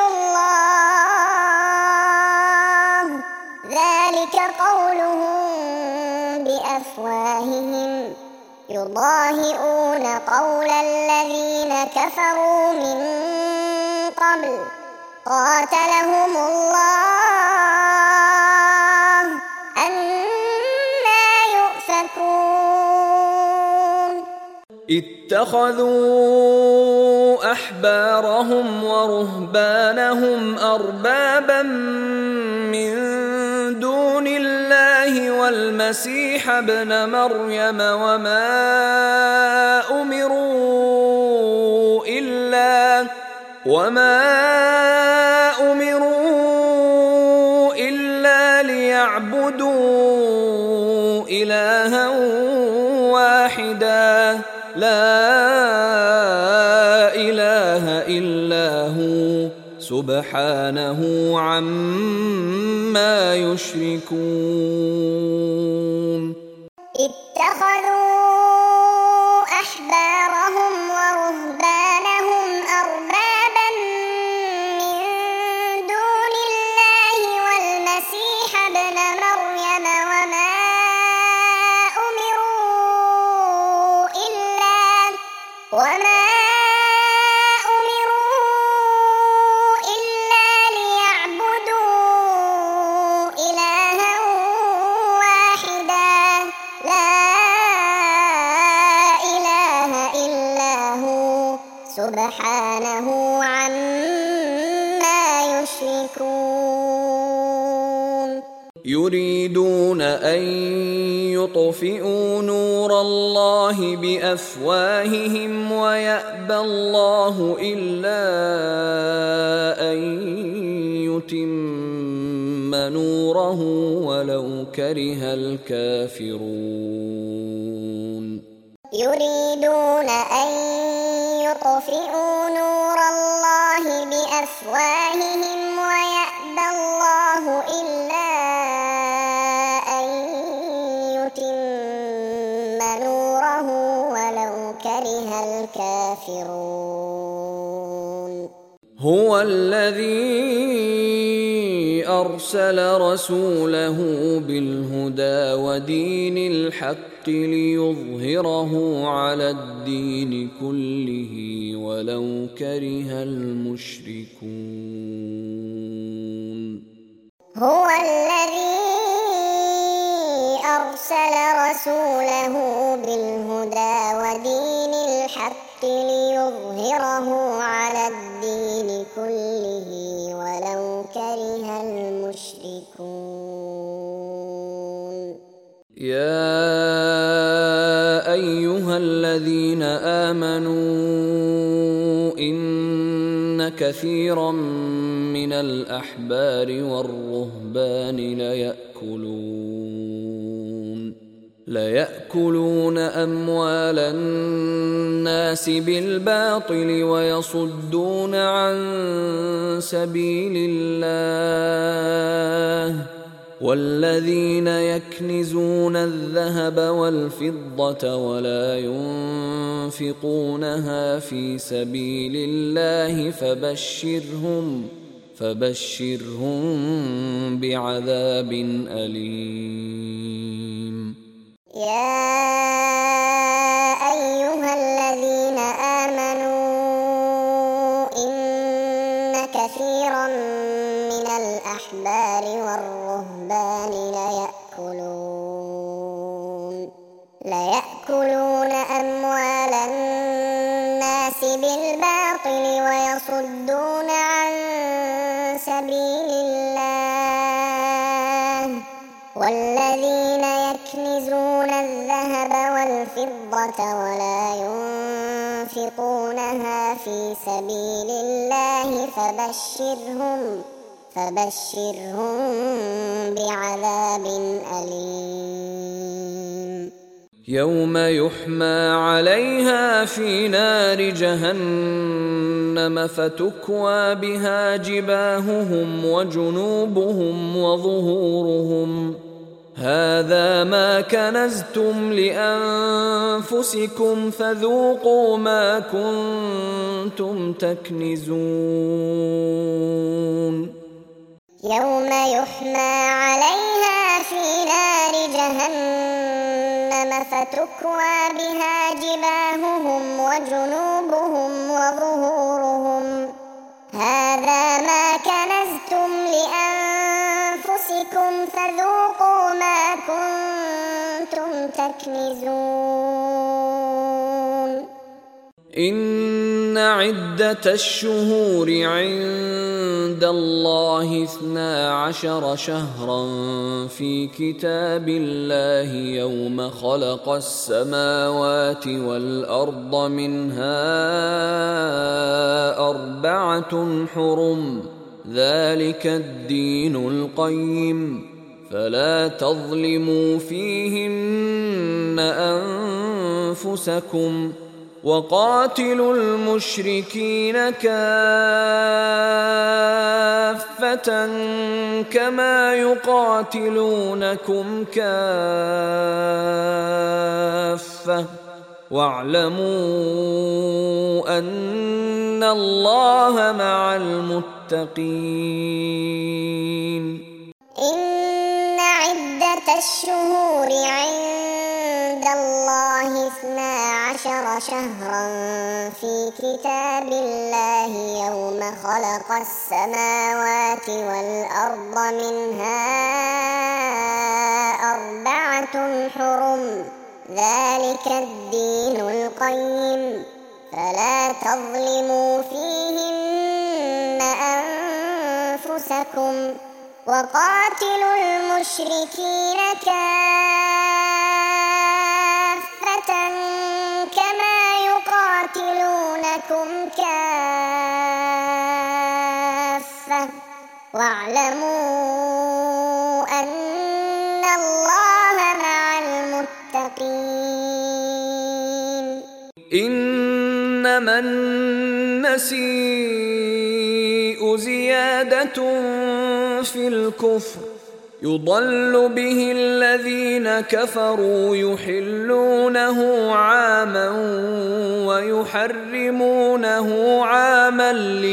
الله ذلك قولهم بأفواههم يضاهئون قول الذين كفروا من قبل قاتلهم الله أنى يؤفكون. اتخذوا أحبارهم ورهبانهم أربابا من دون الله والمسيح ابن مريم وما أمروا إلا ليعبدوا إلها واحدا لا إله إلا هو سبحانه عما يشركون. اتخذوا أحبارهم ورهبانهم أربابا سبحانه عما يشركون يريدون أن يطفئوا نور الله بأفواههم ويأبى الله إلا أن يتم نوره ولو كره الكافرون يريدون أن يطفئوا نور الله بأفواههم ويأبى الله إلا أن يتم نوره ولو كره الكافرون هو الذي أرسل رسوله بالهدى ودين الحق ليظهره على الدين كله ولو كره المشركون هو الذي أرسل رسوله بالهدى ودين الحق ليظهره على الدين كله ولو كره المشركون يا أيها الذين آمنوا إن كثيرا من الأحبار والرهبان ليأكلون أموال الناس بالباطل ويصدون عن سبيل الله والذين يكنزون الذهب والفضة ولا ينفقونها في سبيل الله فبشرهم بعذاب أليم يا أيها الذين آمنوا إن كثيرا من الأحبار والرهبان ليأكلون أموال الناس بالباطل ويصدون عن سبيل الله والذين يكنزون الذهب والفضة ولا ينفقونها في سبيل الله فبشرهم بعذاب أليم يوم يحمى عليها في نار جهنم فتكوى بها جباههم وجنوبهم وظهورهم هذا ما كنزتم لأنفسكم فذوقوا ما كنتم تكنزون يوم يحمى عليها في نار جهنم فتكوى بها جباههم وجنوبهم وظهورهم هذا ما كنزتم لأنفسكم فذوقوا ما كنتم تكنزون إن عدة الشهور عند الله 12 شهرا في كتاب الله يوم خلق السماوات والأرض منها 4 حرم ذلك الدين القيم فلا تظلموا فيهن أنفسكم وقاتلوا المشركين كافة كما يقاتلونكم كافة واعلموا أن الله مع المتقين إن عدة الشهور عند الله 12 شهرا في كتاب الله يوم خلق السماوات والأرض منها 4 حرم ذلك الدين القيم فلا تظلموا فيهن أنفسكم وقاتلوا المشركين كافة كما يقاتلونكم كافة واعلموا أن الله مع المتقين. إنما النسيء زيادة في الكفر يضل به الذين كفروا يحلونه عاما ويحرمونه عاما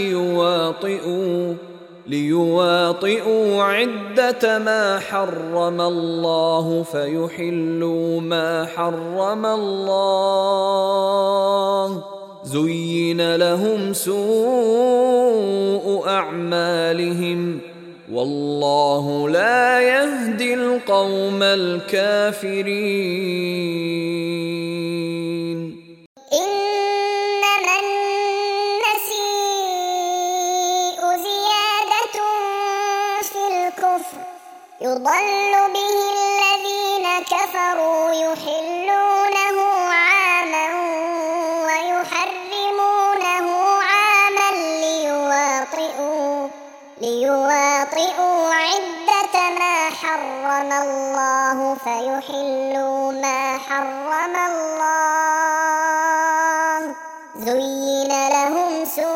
ليواطئوا عدة ما حرم الله فيحلوا ما حرم الله. زين لهم سوء أعمالهم والله لا يهدي القوم الكافرين. إنما النسيء زيادة في الكفر يضل به الذين كفروا يحلونه عاما ويحرمونه عاما ليواطئوا عدة ما حرم الله فيحلوا ما حرم الله. زين لهم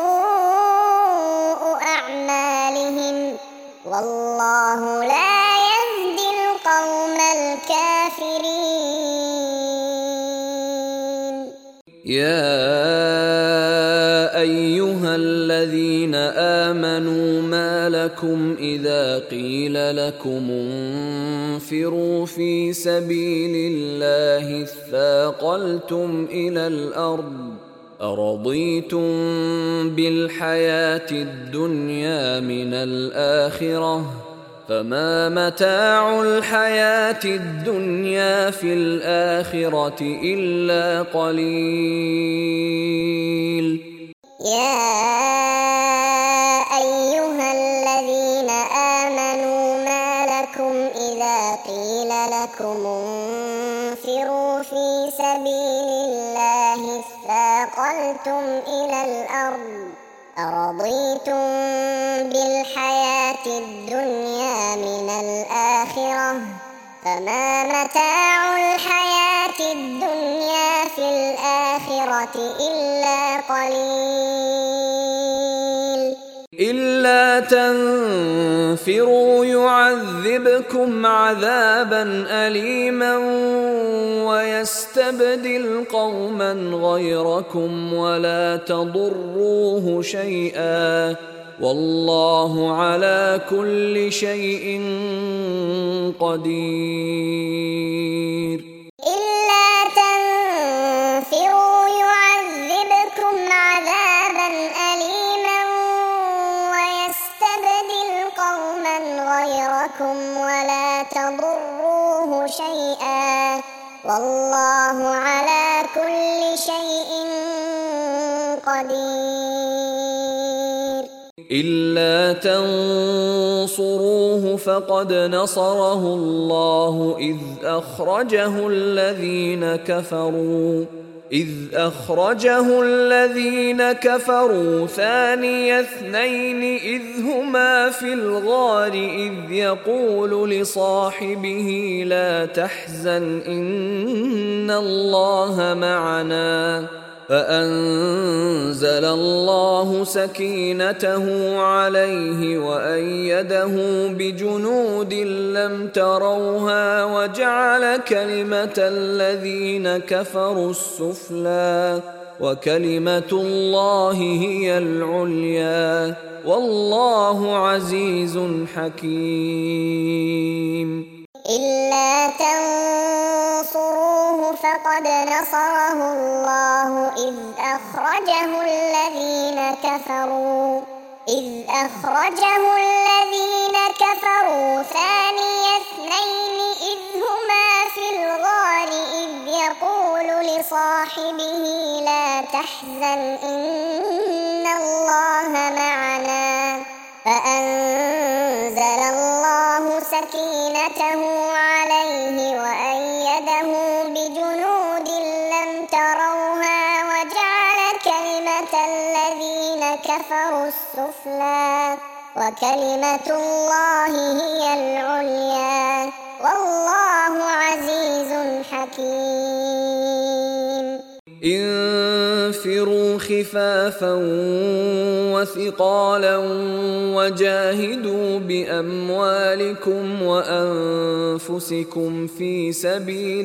سوء أعمالهم والله لا يهدي القوم الكافرين. يا أيها الذين آمنوا ما لكم إذا قيل لكم انفروا في سبيل الله اثاقلتم إلى الأرض أرضيتم بالحياة الدنيا من الآخرة فما متاع الحياة الدنيا في الآخرة إلا قليل. يا أيها الذين آمنوا ما لكم إذا قيل لكم انفروا في سبيل الله اثاقلتم إلى الأرض أرضيتم بالحياة الدنيا من الآخرة فما متاع الحياة الدنيا في الآخرة إلا قليل. إلا تنفروا يعذبكم عذابا أليما ويستبدل قوما غيركم ولا تضروه شيئا والله على كل شيء قدير. إلا تنفروا يعذبكم عذابا أليما ويستبدل قوما غيركم ولا تضروه شيئا والله على كل شيء قدير. إلا تنصروه فقد نصره الله إذ أخرجه الذين كفروا ثاني اثنين إذ هما في الغار إذ يقول لصاحبه لا تحزن إن الله معنا فأنزل الله سكينته عليه وأيده بجنود لم تروها وجعل كلمة الذين كفروا السفلى وكلمة الله هي العليا والله عزيز حكيم. إلا تنصروه فقد نصره الله إذ أخرجه الذين كفروا ثاني اثنين إذ هما في الغار إذ يقول لصاحبه لا تحزن إن الله معنا فأنزل الله سكينته عليه وأيده بجنود لم تروها وجعل كلمة الذين كفروا السفلى وكلمة الله هي العليا والله عزيز حكيم. انفروا خفافا وثقالا وجاهدوا بأموالكم وأنفسكم في سبيل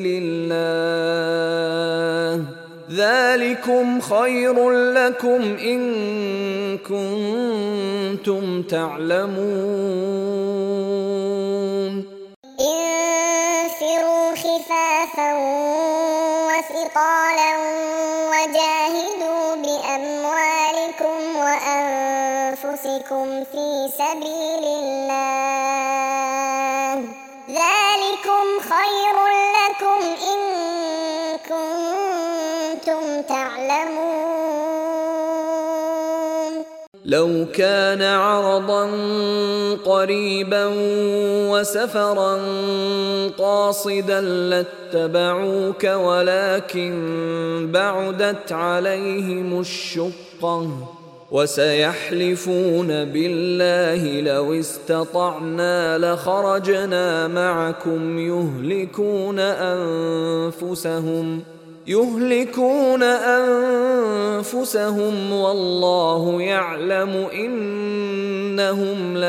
الله ذلكم خير لكم إن كنتم تعلمون. انفروا خفافا وثقالا وجاهدوا بأموالكم وأنفسكم في سبيل الله ذلكم خير لكم إن كنتم تعلمون. لو كان عرضا قريبا وسفرا قاصدا لاتبعوك ولكن بعدت عليهم الشقة وسيحلفون بالله لو استطعنا لخرجنا معكم يهلكون أنفسهم والله يعلم إنهم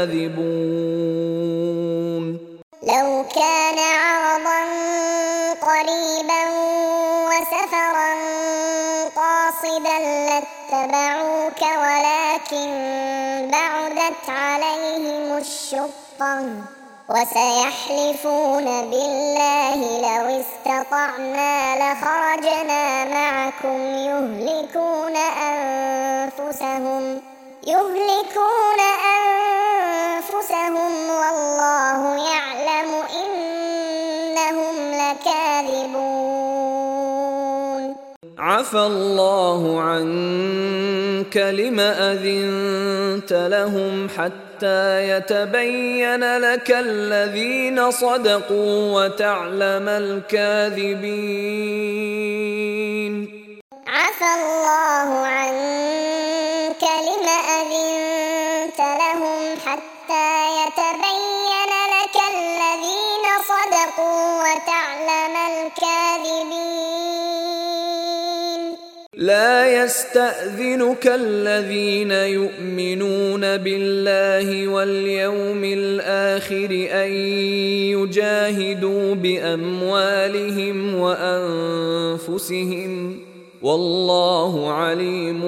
لكاذبون. لو كان عرضا قريبا وسفرا قاصدا لاتبعوك ولكن بعدت عليهم الشقة وسيحلفون بالله لو استطعنا لخرجنا معكم يهلكون أنفسهم والله يعلم إنهم لكاذبون. عفى الله عنك لم أذنت لهم حتى يتبين لك الذين صدقوا وتعلم الكاذبين. عفى الله عنك لم أذنت لهم حتى يتبين لك الذين صدقوا وتعلم الكاذبين. لا يستأذنك الذين يؤمنون بالله واليوم الآخر أن يجاهدوا بأموالهم وأنفسهم والله عليم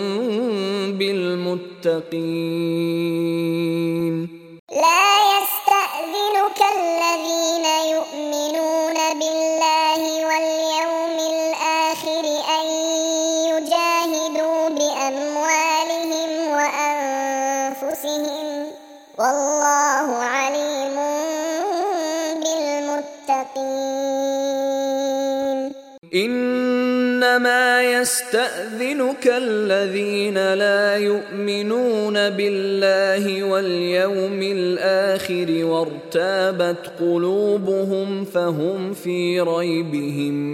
بالمتقين. لا يستأذنك الذين يؤمنون بالله واليوم الآخر أن يجاهدوا بأموالهم وأنفسهم والله عليم بالمتقين. إنما يستأذنك الذين لا يؤمنون بالله واليوم الآخر وارتابت قلوبهم فهم في ريبهم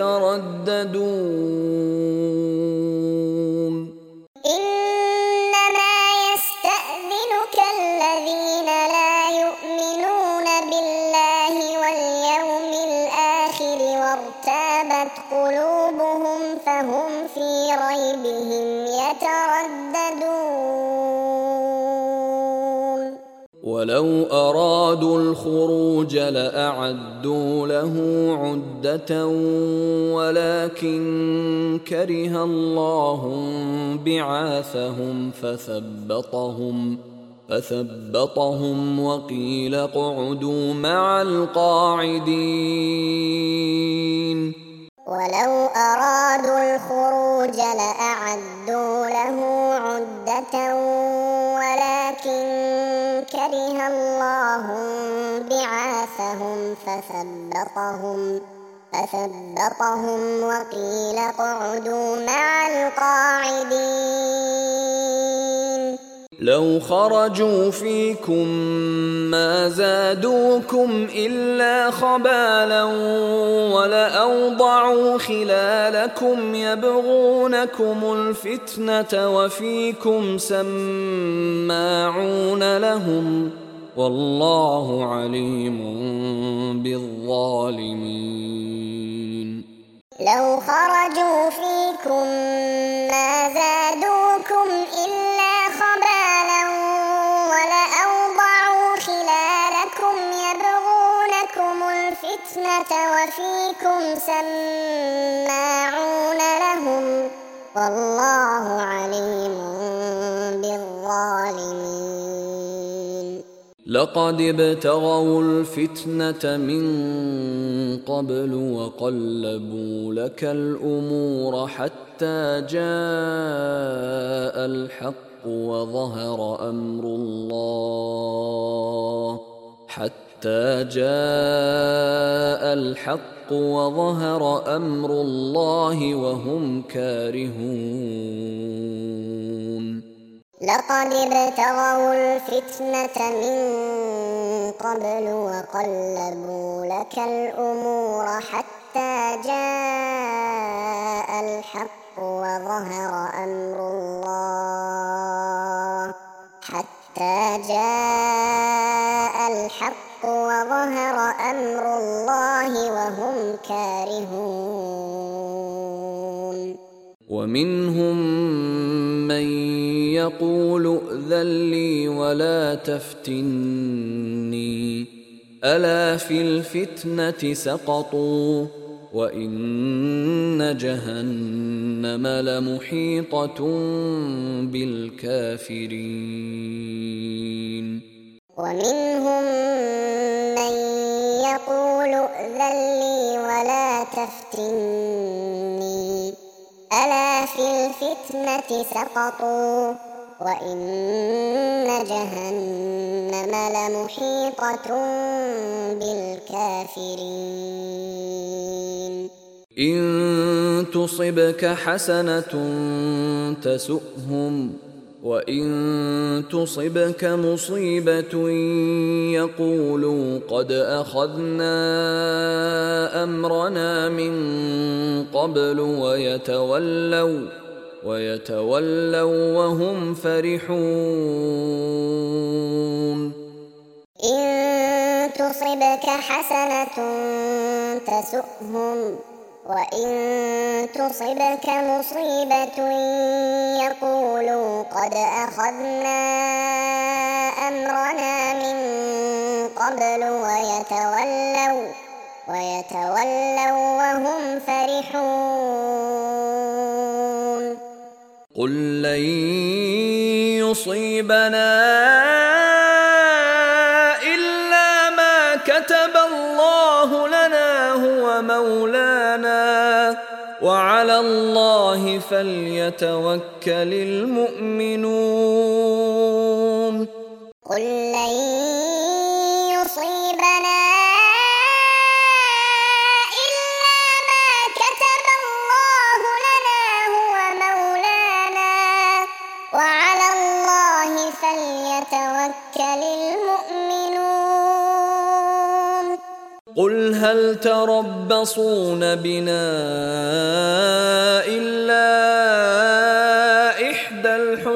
يترددون. إنما يستأذنك الذين لا يؤمنون بالله واليوم الآخر وارتابت قلوبهم فهم في ريبهم يترددون. ولو أرادوا الخروج لأعدوا له عدة ولكن كره الله بعاثهم فثبطهم وقيل اقعدوا مع القاعدين. ولو أرادوا الخروج لأعدوا له عدة ولكن كره الله بعاثهم فثبطهم وقيل اقعدوا مع القاعدين لو خرجوا فيكم ما زادوكم إلا خبالا ولأوضعوا خلالكم يبغونكم الفتنة وفيكم سماعون لهم والله عليم بالظالمين لو خرجوا فيكم ما زادوكم إلا خبالا ولأوضعوا خلالكم يبغونكم الفتنة وفيكم سماعون لهم والله عليم بالظالمين لقد ابتغوا الفتنة من قبل وقلبوا لك الأمور حتى جاء الحق وظهر أمر الله وهم كارهون لقد ابتغوا الفتنة من قبل وقلبوا لك الأمور حتى جاء الحق وظهر أمر الله وهم كارهون ومنهم من يقول ائذن لي ولا تفتني ألا في الفتنة سقطوا وإن جهنم لمحيطة بالكافرين ومنهم من يقول ائذن لي ولا تفتني ألا في الفتنة سقطوا وإن جهنم لمحيطة بالكافرين إن تصبك حسنة تسؤهم وإن تصبك مصيبة يقولوا قد أخذنا أمرنا من قبل ويتولوا وهم فرحون إن تصبك حسنة تسؤهم وإن تصبك مصيبة يقولوا قد أخذنا أمرنا من قبل ويتولوا وهم فرحون قل لن يصيبنا إلا ما كتب الله لنا هو مولانا وعلى الله فليتوكل المؤمنون قل لن يصيبنا إلا ما كتب الله لنا هو مولانا وعلى الله فليتوكل المؤمنون قل هل تربصون بنا إلا إحدى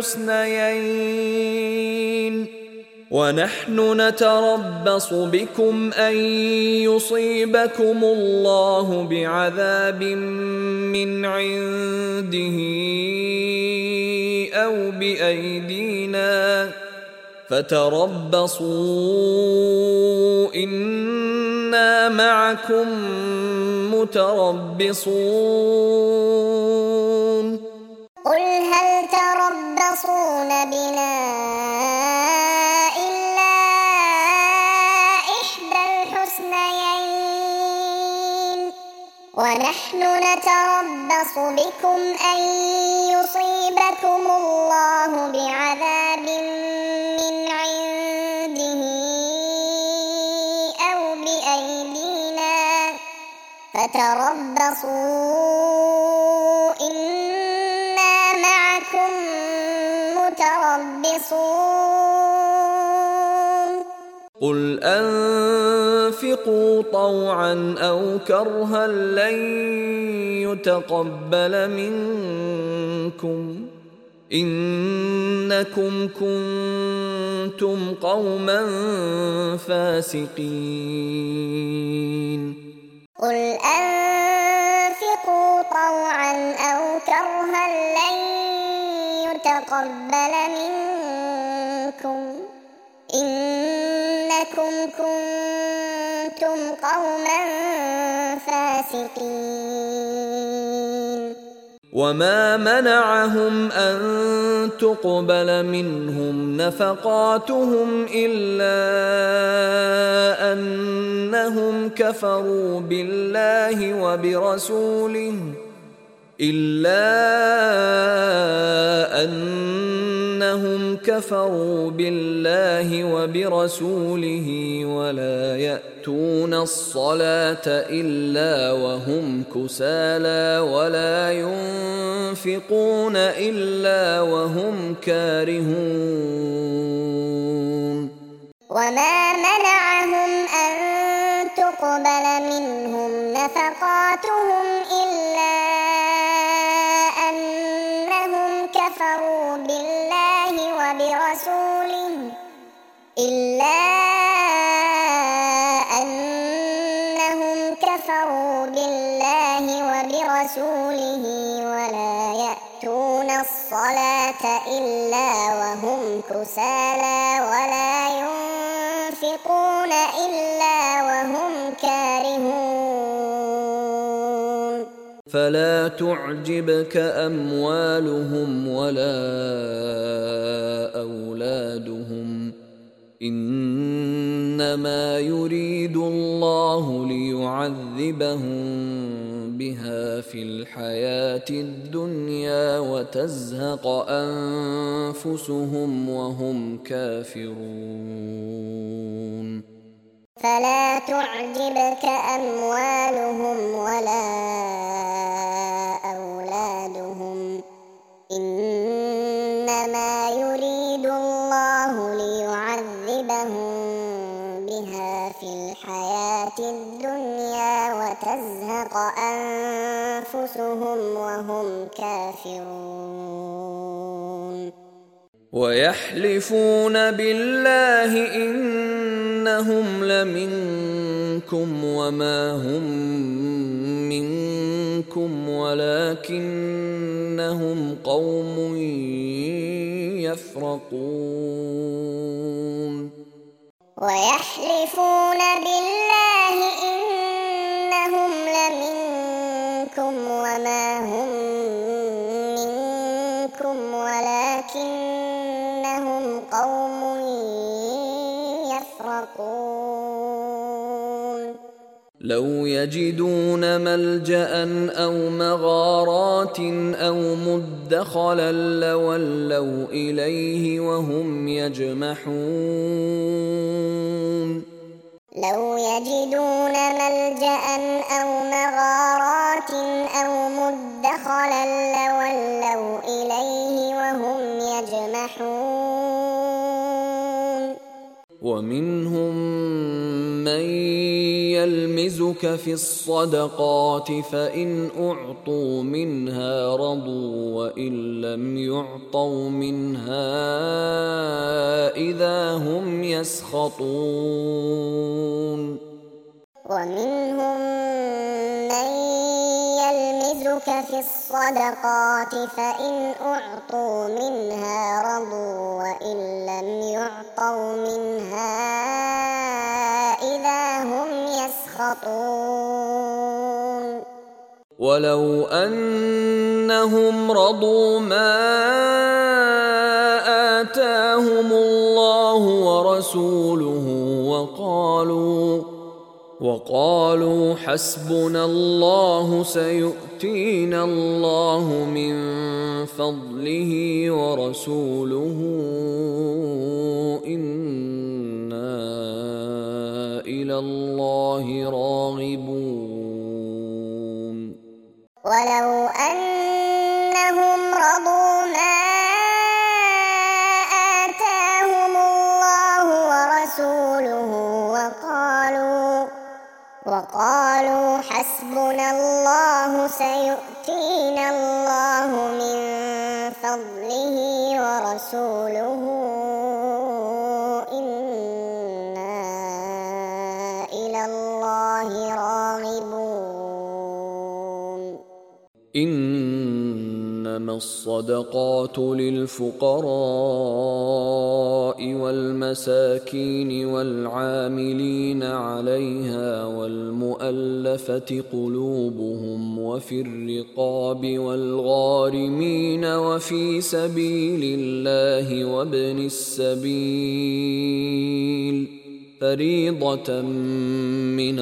الحسنيين ونحن نتربص بكم أن يصيبكم الله بعذاب من عنده أو بأيدينا فتربصوا إنا معكم متربصون قل هل تربصون بنا إلا إحدى الحسنيين ونحن نتربص بكم أن يصيبكم الله بعذاب من عنده أو بأيدينا فتربصوا إنا معكم متربصون قل أنفقوا طوعا أو كرها لن يتقبل منكم إنكم كنتم قوما فاسقين قل أنفقوا طوعا أو كرها لن يتقبل منكم إنكم كنتم قوما فاسقين وما منعهم أن تقبل منهم نفقاتهم إلا أنهم كفروا بالله وبرسوله ولا يأتون الصلاة إلا وهم كسالى ولا ينفقون إلا وهم كارهون وما منعهم أن تقبل منهم نفقاتهم إلا أنهم كفروا بالله وبرسوله ولا يأتون الصلاة إلا وهم كسالى ولا ينفقون إلا وهم كارهون فلا تعجبك أموالهم ولا أولادهم إنما يريد الله ليعذبهم بها في الحياة الدنيا وتزهق أنفسهم وهم كافرون فلا تعجبك أموالهم ولا أولادهم إنما يريد الله ليعذبهم بها في الحياة الدنيا وتزهق أنفسهم وهم كافرون ويحلفون بالله إنهم لمنكم وما هم منكم ولكنهم قوم يفرقون ويحلفون بالله إنهم لمنكم وما هم منكم ولكنهم قوم يفرقون لو يجدون ملجأ أو مغارات أو مدخلا لولوا إليه وهم يجمحون لو يجدون ملجأ أو مغارات أو مدخلا لولوا إليه وهم يجمحون ومنهم من يلمزك في الصدقات فإن أعطوا منها رضوا وإن لم يعطوا منها إذا هم يسخطون ومنهم من يلمزك في الصدقات فإن أعطوا منها رضوا وإن لم يعطوا منها إذا هم يسخطون ولو أنهم رضوا ما آتاهم الله ورسوله وقالوا حسبنا الله سيؤتينا الله من فضله ورسوله إنا إلى الله راغبون ولو أنهم رضوا ما آتاهم الله ورسوله وقالوا حسبنا الله سيؤتينا الله من فضله ورسوله إنا إلى الله راغبون. إنما الصدقات للفقراء والمساكين والعاملين عليها والمؤلفة قلوبهم وفي الرقاب والغارمين وفي سبيل الله وابن السبيل فريضة من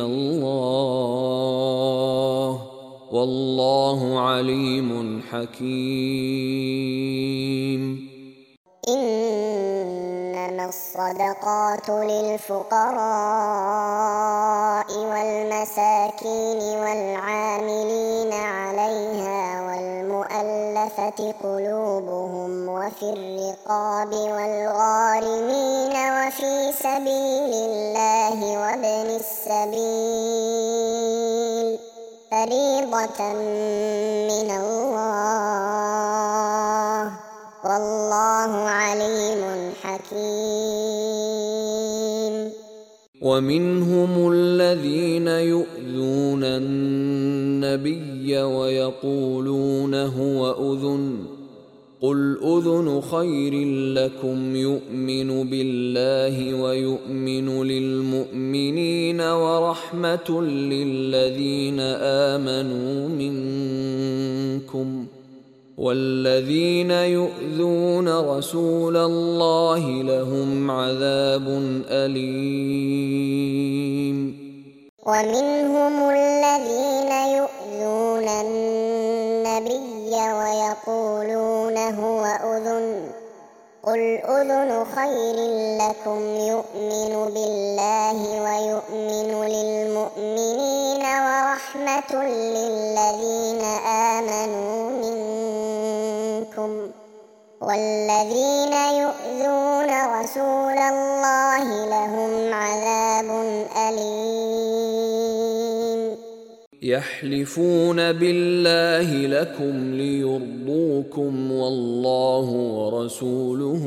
الله والله عليم حكيم. إنما الصدقات للفقراء والمساكين والعاملين عليها والمؤلفة قلوبهم وفي الرقاب والغارمين وفي سبيل الله وابن السبيل فريضة من الله والله عليم حكيم. ومنهم الذين يؤذون النبي ويقولون هو أذن قل أذن خير لكم يؤمن بالله ويؤمن للمؤمنين ورحمة للذين آمنوا منكم والذين يؤذون رسول الله لهم عذاب أليم. ومنهم الذين يؤذون النبي ويقولون هو أذن قل أذن خير لكم يؤمن بالله ويؤمن للمؤمنين ورحمة للذين آمنوا منكم والذين يؤذون رسول الله لهم عذاب أليم. يحلفون بالله لكم ليرضوكم والله ورسوله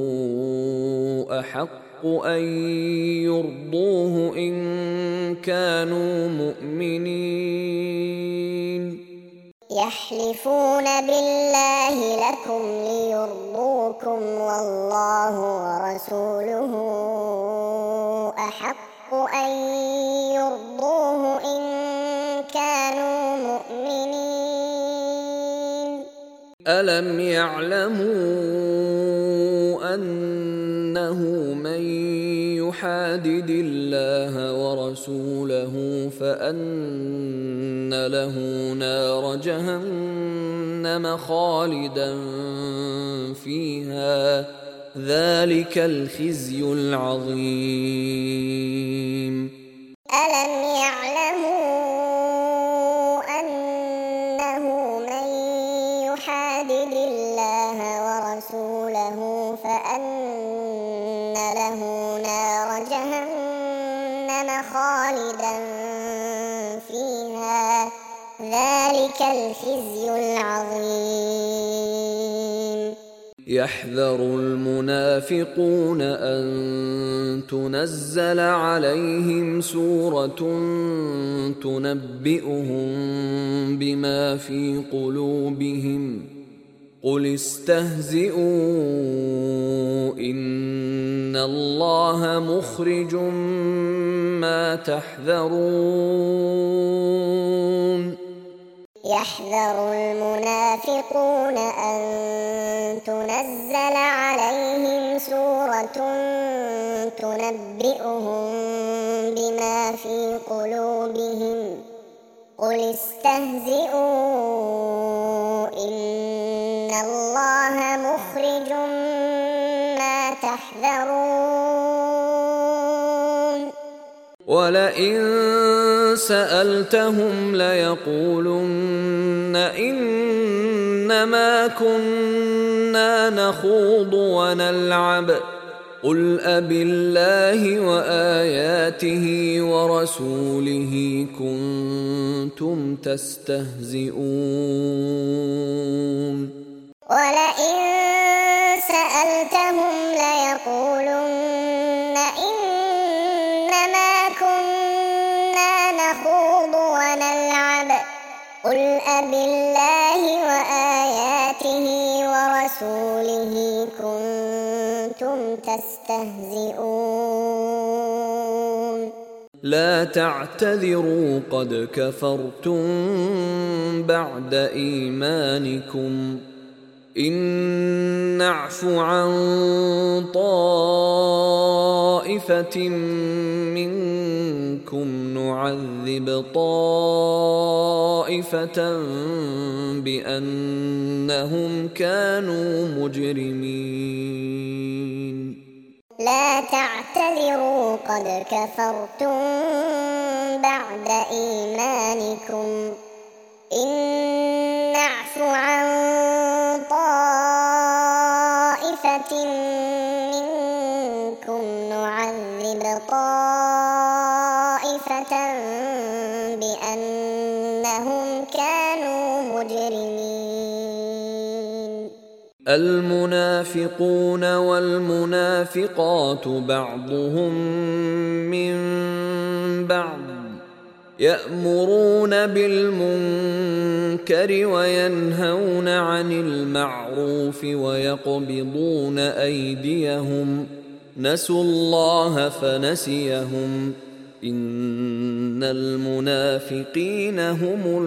أحق أن يرضوه إن كانوا مؤمنين. يحلفون بالله لكم ليرضوكم والله ورسوله أحق أن يرضوه إن كانوا مؤمنين. ألم يعلموا أنه من يحادد الله ورسوله فأن له نار جهنم خالدا فيها ذلك الخزي العظيم. ألم يعلموا أنه من يحادد الله ورسوله فأن له نار جهنم خالدا فيها ذلك الخزي العظيم. يحذر المنافقون أن تنزل عليهم سورة تنبئهم بما في قلوبهم قل استهزئوا إن الله مخرج ما تحذرون. يحذر المنافقون أن تنزل عليهم سورة تنبئهم بما في قلوبهم قل استهزئوا إن الله مخرج ما تحذرون. ولئن سألتهم ليقولن إنما كنا نخوض ونلعب قل أبالله وآياته ورسوله كنتم تستهزئون ولئن سألتهم ليقولن إنما كنا نخوض ونلعب قل أبالله وآياته ورسوله كنتم تستهزئون لا تعتذروا قد كفرتم بعد إيمانكم إن نعف عن طائفة منكم نعذب طائفة بأنهم كانوا مجرمين لا تعتذروا قد كفرتم بعد إيمانكم إن نعف عن طائفة منكم نعذب طائفة بأنهم كانوا مجرمين المنافقون والمنافقات بعضهم من بعض يأمرون بالمنكر وينهون عن المعروف ويقبضون أيديهم نسوا الله فنسيهم إن المنافقين هم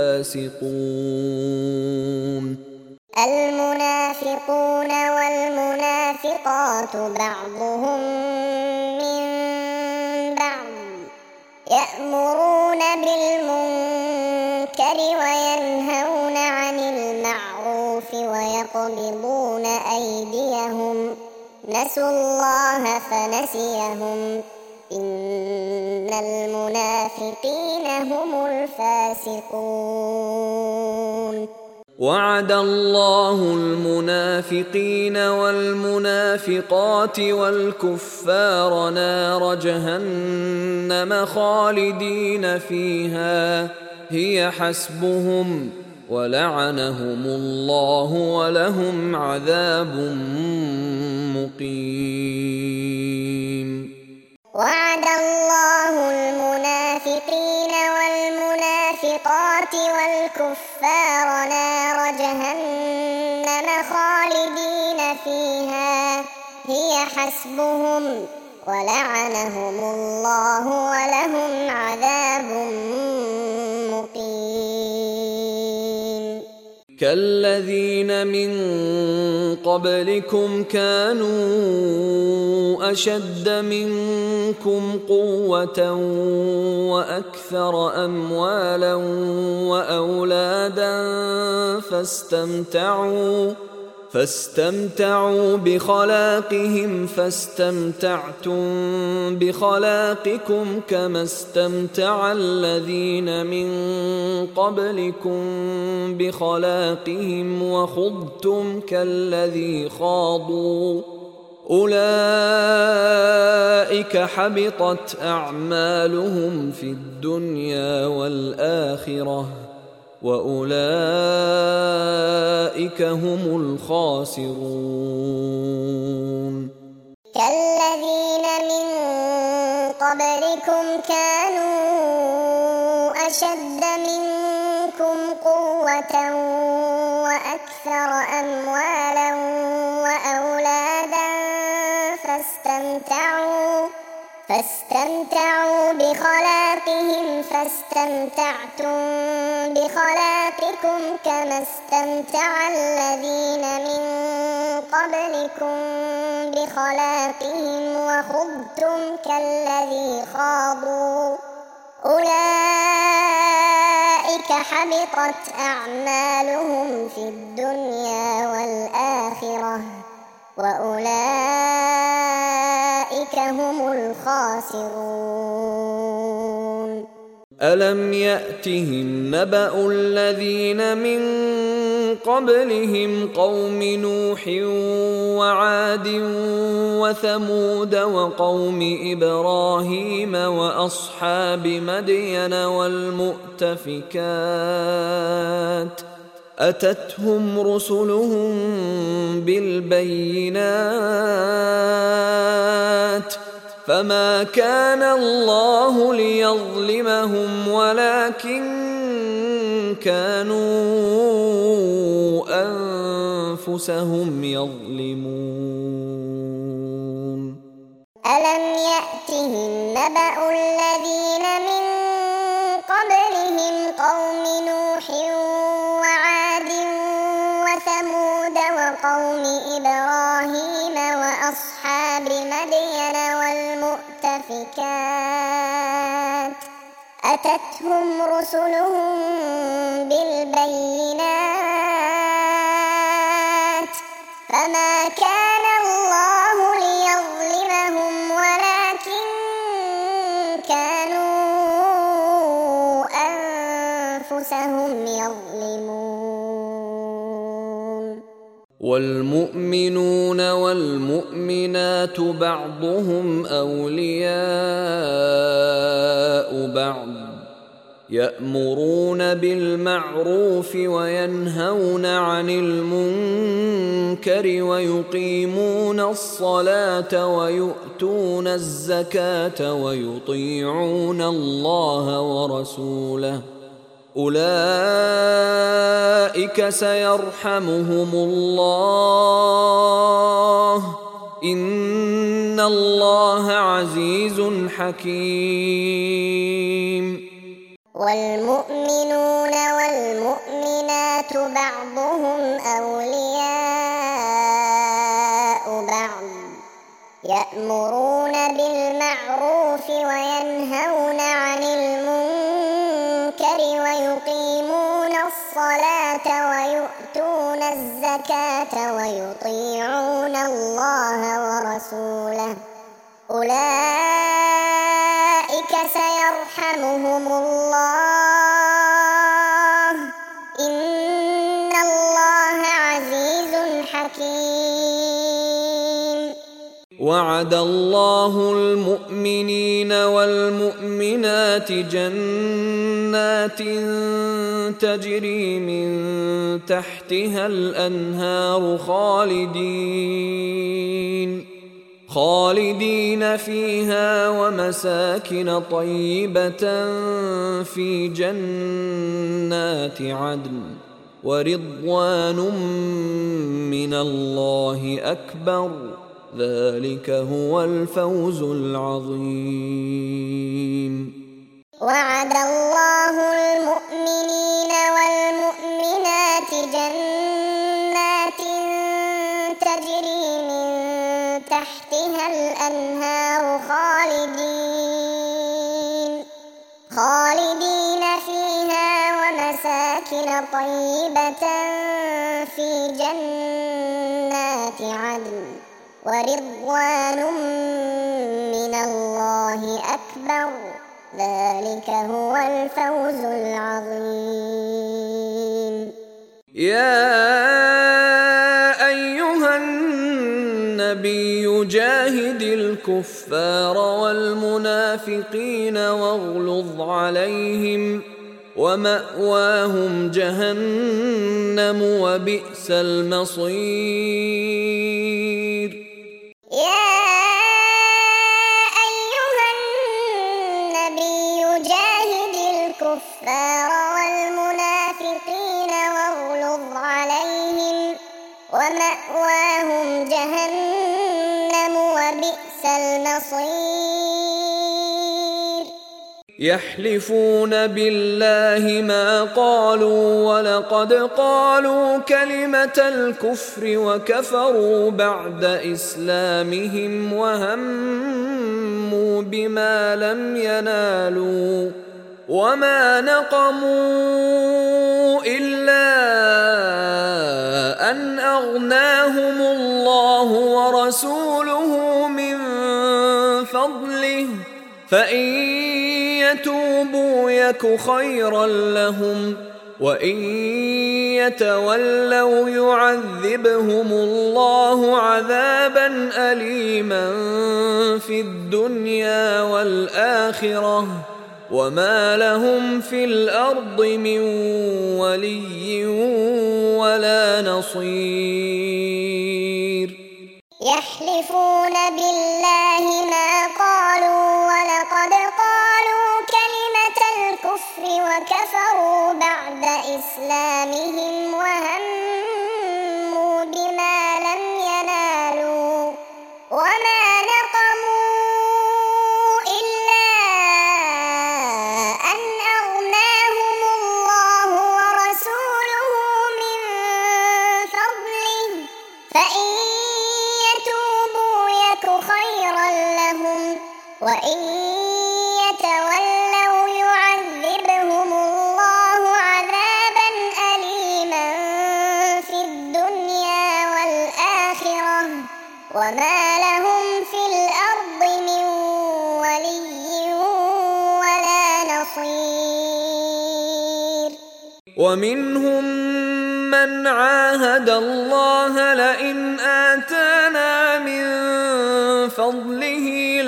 الفاسقون المنافقون والمنافقات بعضهم من بعض يأمرون بالمنكر وينهون عن المعروف ويقبضون أيديهم نسوا الله فنسيهم إن المنافقين هم الفاسقون وعد الله المنافقين والمنافقات والكفار نار جهنم خالدين فيها هي حسبهم ولعنهم الله ولهم عذاب مقيم وعد الله المنافقين والمنافقات والكفار نار جهنم خالدين فيها هي حسبهم ولعنهم الله ولهم عذاب مقيم كالذين من قبلكم كانوا أشد منكم قوة وأكثر أموالا وأولادا فاستمتعوا بخلاقهم فاستمتعتم بخلاقكم كما استمتع الذين من قبلكم بخلاقهم وخضتم كالذي خاضوا أولئك حبطت أعمالهم في الدنيا والآخرة وأولئك هم الخاسرون كالذين من قبلكم كانوا أشد منكم قوة وأكثر أموالا وأولادا فاستمتعوا بخلاقهم فاستمتعتم بخلاقكم كما استمتع الذين من قبلكم بخلاقهم وخضتم كالذي خاضوا أولئك حبطت أعمالهم في الدنيا والآخرة وأولئك هم الخاسرون ألم يأتهم نبأ الذين من قبلهم قوم نوح وعاد وثمود وقوم إبراهيم وأصحاب مدين والمؤتفكات أتتهم رسلهم بالبينات فما كان الله ليظلمهم ولكن كانوا أنفسهم يظلمون. ألم يأتهم نبأ الذين من قبلهم قوم نوح وعاد وثمود وقوم إبراهيم وأصحاب مدين والمؤتفكات أتتهم رسلهم بالبينات فما كان الله ليظلمهم ولكن كانوا أنفسهم يظلمون. والمؤمنون والمؤمنات بعضهم أولياء بعض يأمرون بالمعروف وينهون عن المنكر ويقيمون الصلاة ويؤتون الزكاة ويطيعون الله ورسوله أولئك سيرحمهم الله إن الله عزيز حكيم. والمؤمنون والمؤمنات بعضهم أولياء بعض يأمرون بالمعروف وينهون عن المنكر ويقيمون الصلاة ويؤتون الزكاة ويطيعون الله ورسوله أولئك سيرحمهم الله إن الله عزيز حكيم. وعد الله المؤمنين والمؤمنات جنات تجري من تحتها الأنهار خالدين فيها ومساكن طيبة في جنات عدن ورضوان من الله أكبر ذلك هو الفوز العظيم. وعد الله المؤمنين والمؤمنات جنات تجري من تحتها الأنهار خالدين فيها ومساكن طيبة في جنات عدن ورضوان من الله أكبر ذلك هو الفوز العظيم. يا أيها النبي جاهد الكفار والمنافقين واغلظ عليهم ومأواهم جهنم وبئس المصير. يا أيها النبي جاهد الكفار والمنافقين واغلظ عليهم ومأواهم جهنم وبئس المصير. يحلفون بالله ما قالوا ولقد قالوا كلمة الكفر وكفروا بعد إسلامهم وهموا بما لم ينالوا وما نقموا إلا أن أغناهم الله ورسوله من فضله فإن يتوبوا يك خيرا لهم وإن يتولوا يعذبهم الله عذابا أليما في الدنيا والآخرة وما لهم في الأرض من ولي ولا نصير. يحلفون بالله ما قالوا ولقد قالوا كلمة الكفر وكفروا بعد إسلامهم وهموا بما لم ينالوا وما نقموا إلا أن أغناهم الله ورسوله من فضله فإن يتوبوا يك خيرا لهم وإن يتولوا يعذبهم الله عذابا أليما في الدنيا والآخرة وما لهم في الأرض من ولي ولا نصير. ومنهم من عاهد الله لئن آتانا من فضله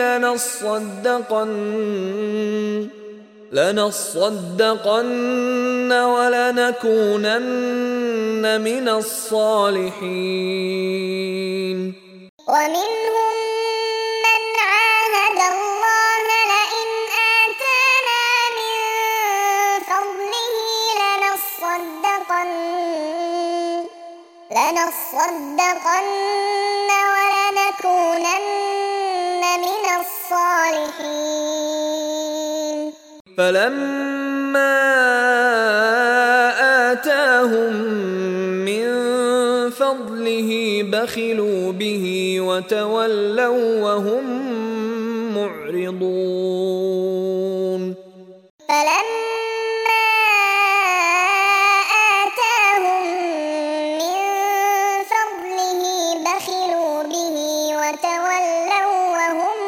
لنصدقن ولنكونن من الصالحين. ومنهم من عاهد الله لئن آتانا من فضله لنصدقن ولنكونن من الصالحين. فلما آتاهم من فضله بخلوا به وتولوا وهم معرضون. فلما آتاهم من فضله بخلوا به وتولوا وهم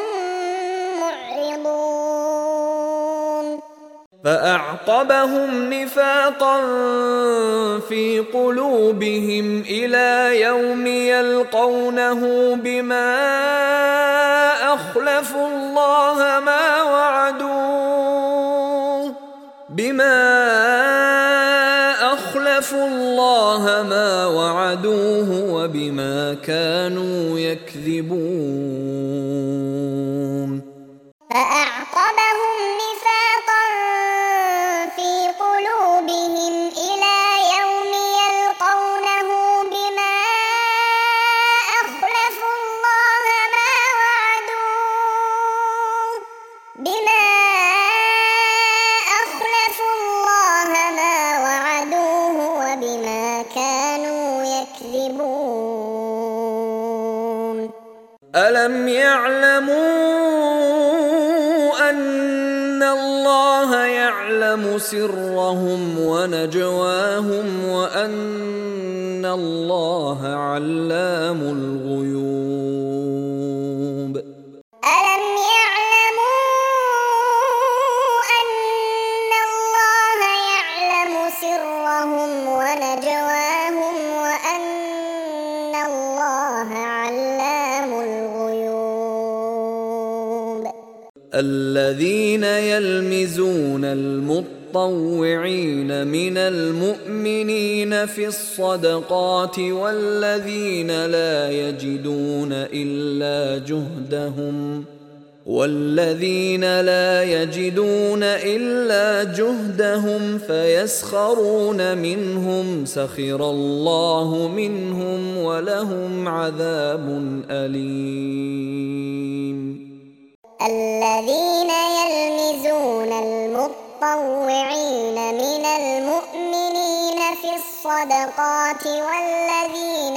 معرضون. فأعقبهم نفاقا في قلوبهم إلى يوم يلقونه بما أخلفوا الله ما وعدوه وبما كانوا يكذبون. فأعقبهم نفاقا في قلوبهم إلى يوم يلقونه بما أخلفوا الله ما وعدوه وبما كانوا يكذبون. ألم يعلموا أن الله يعلم سرهم ونجواهم وأن الله علام الغيوب. ألم يعلموا أن الله يعلم سرهم ونجواهم وأن الله علام الغيوب. الذين يلمزون المطوعين من المؤمنين في الصدقات والذين لا يجدون إلا جهدهم فيسخرون منهم سخر الله منهم ولهم عذاب أليم. الذين يلمزون المطوعين من المؤمنين في الصدقات والذين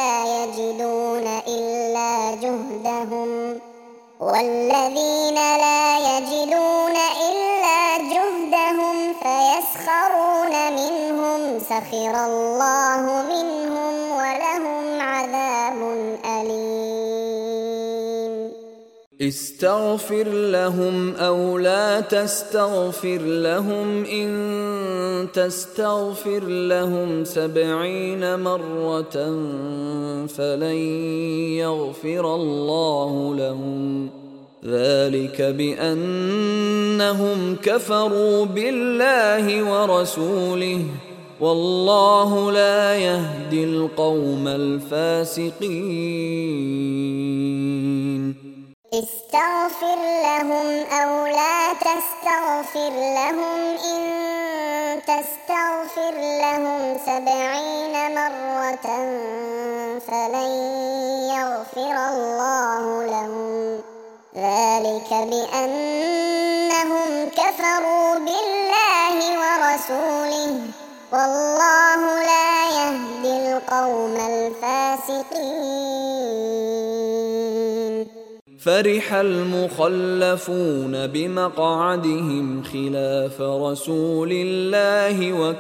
لا يجدون إلا جهدهم فيسخرون منهم سخر الله منهم ولهم عذاب أليم. استغفر لهم أو لا تستغفر لهم إن تستغفر لهم 70 مرة فلن يغفر الله لهم ذلك بأنهم كفروا بالله ورسوله والله لا يهدي القوم الفاسقين. استغفر لهم أو لا تستغفر لهم إن تستغفر لهم 70 مرة فلن يغفر الله لهم ذلك بأنهم كفروا بالله ورسوله والله لا يهدي القوم الفاسقين. فرح المخلفون بمقعدهم خلاف رسول الله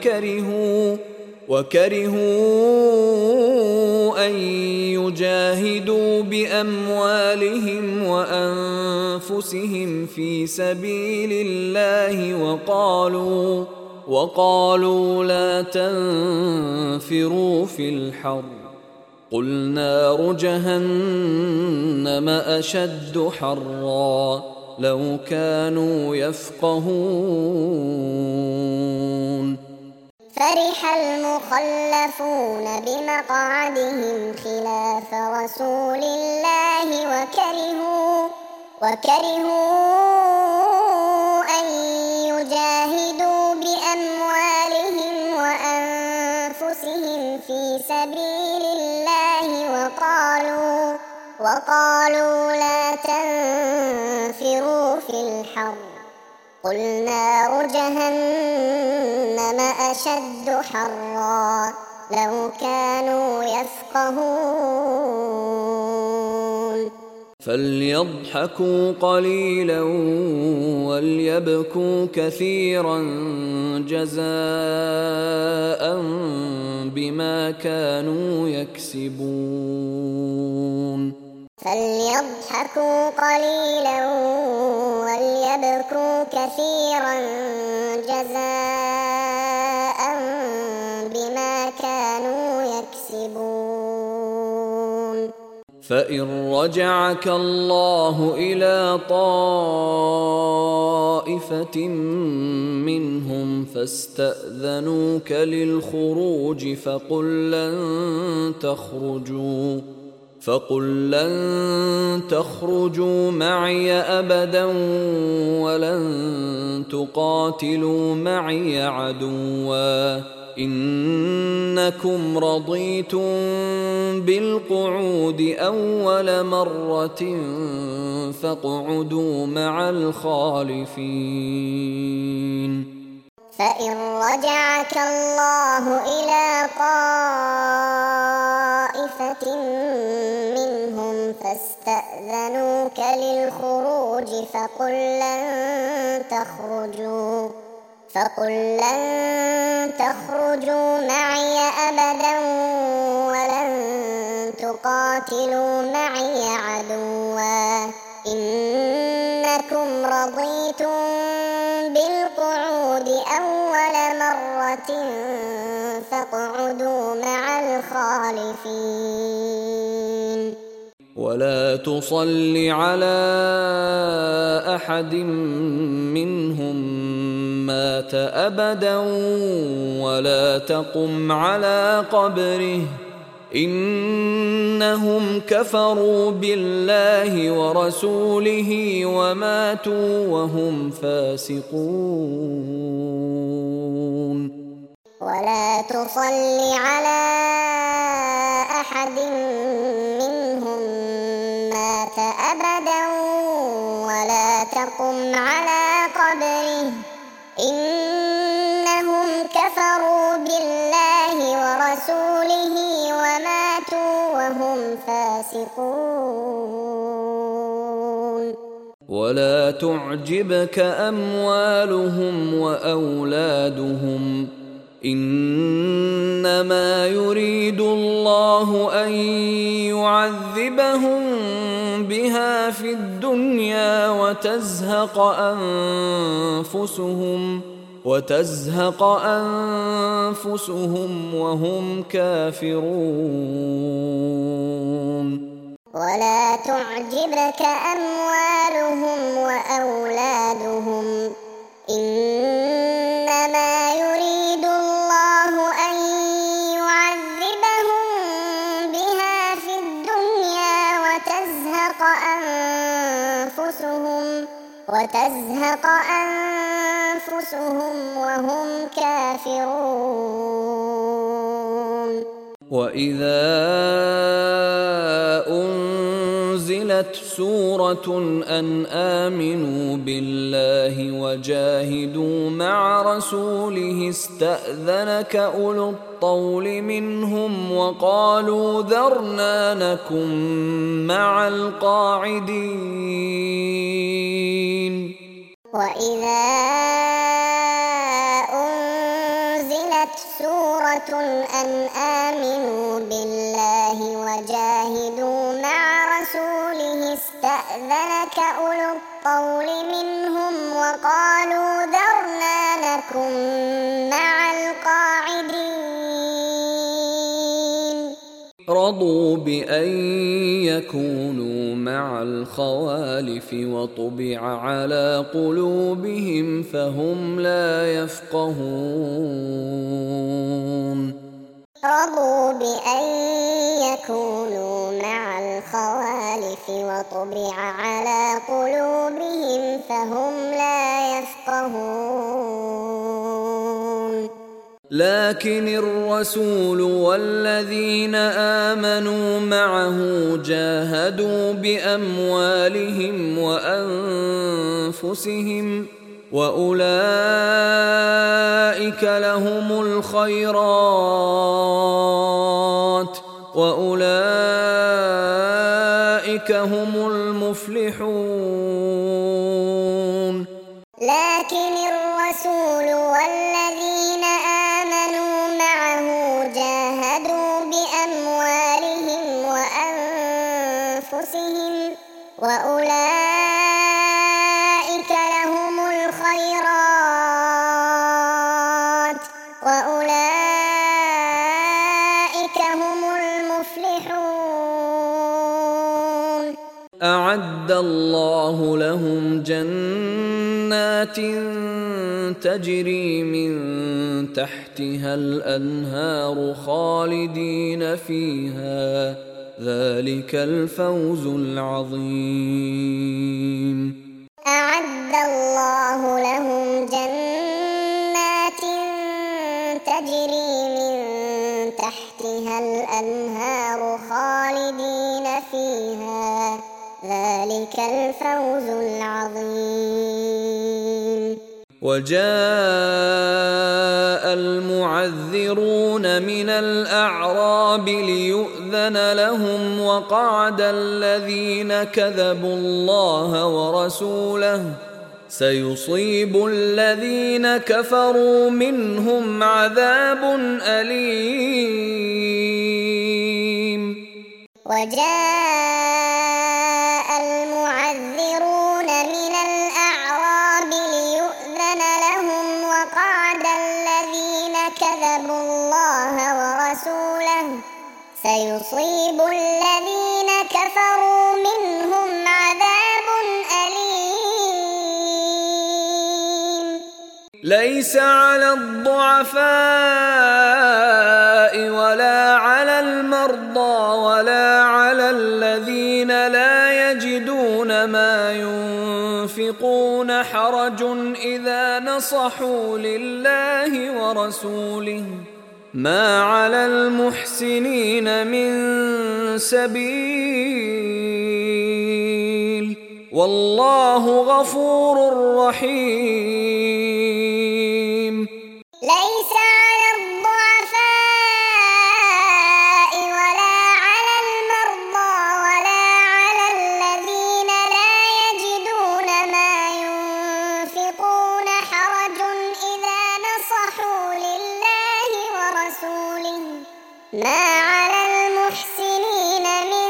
وكرهوا أن يجاهدوا بأموالهم وأنفسهم في سبيل الله وقالوا لا تنفروا في الحر قل نار جهنم أشد حرا لو كانوا يفقهون. فرح المخلفون بمقعدهم خلاف رسول الله وكرهوا أن يجاهدوا بأموالهم وأنفسهم في سبيل الله وقالوا لا تنفروا في الحر قل نار جهنم أشد حرا لو كانوا يفقهون. فليضحكوا قليلا وليبكوا كثيرا جزاء بما كانوا يكسبون. فليضحكوا قليلا وليبكوا كثيرا جزاء بما كانوا يكسبون. فإن رجعك الله إلى طائفة منهم فاستأذنوك للخروج فقل لن تخرجوا معي أبدا ولن تقاتلوا معي عدوا إنكم رضيتم بالقعود أول مرة فاقعدوا مع الخالفين. فإن رجعك الله إلى طائفة منهم فاستأذنوك للخروج فقل لن تخرجوا معي أبدا ولن تقاتلوا معي عدوا إنكم رضيتم بالقعود أول مرة فاقعدوا مع الخالفين. ولا تصل على أحد منهم مات أبدا ولا تقم على قبره إنهم كفروا بالله ورسوله وماتوا وهم فاسقون. ولا تصل على أحد منهم مات أبدا ولا تقم على قبره إنهم كفروا بالله ورسوله وماتوا وهم فاسقون. ولا تعجبك أموالهم وأولادهم إنما يريد الله أن يعذبهم بها في الدنيا وتزهق أنفسهم وهم كافرون. ولا تعجبك أموالهم وأولادهم إنما يريد الله أن يعذبهم بها في الدنيا وتزهق أنفسهم وهم كافرون. وإذا أنزلت سورة أن آمنوا بالله وجاهدوا مع رسوله استأذنك أولو الطول منهم وقالوا ذرنا نكن مع القاعدين. وإذا أنزلت سورة أن آمنوا بالله وجاهدوا مع رسوله استأذنك أولو الطول منهم وقالوا ذرنا نكن مع القاعدين. رضوا بأن يكونوا مع الخوالف وطبع على قلوبهم فهم لا يفقهون. رضوا بأن يكونوا مع الخوالف وطبع على قلوبهم فهم لا يفقهون. لكن الرسول والذين آمنوا معه جاهدوا بأموالهم وأنفسهم وأولئك لهم الخيرات وأولئك هم المفلحون. لكن الرسول والذين آمنوا معه جاهدوا بأموالهم وأنفسهم وأولئك لهم الخيرات وأولئك هم المفلحون. أعد الله لهم جنات تجري من تحتها الأنهار خالدين فيها ذلك الفوز العظيم. أعد الله لهم جنات تجري من تحتها الأنهار خالدين فيها ذلك الفوز العظيم. وجاء المعذرون من الأعراب ليؤذن لهم وقعد الذين كذبوا الله ورسوله سيصيب الذين كفروا منهم عذاب أليم. وجاء المعذرون من الأعراب ليؤذن لهم وقعد الذين كذبوا الله ورسوله سيصيب الذين كفروا منهم عذاب أليم. ليس على الضعفاء ولا على المرضى ولا على الذين لا يجدون ما ينفقون حرج إذا نصحوا لله ورسوله ما على المحسنين من سبيل والله غفور رحيم. ليس على الضعفاء ولا على المرضى ولا على الذين لا يجدون ما ينفقون حرج إذا نصحوا لله ما على المحسنين من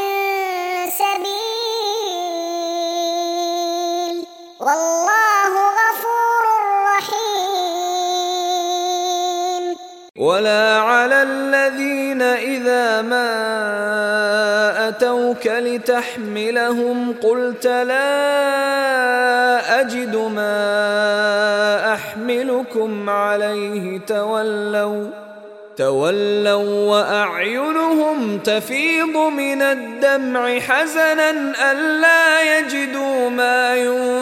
سبيل والله غفور رحيم. ولا على الذين إذا ما أتوك لتحملهم قلت لا أجد ما أحملكم عليه تولوا وأعينهم تفيض من الدمع حزنا ألا يجدوا ما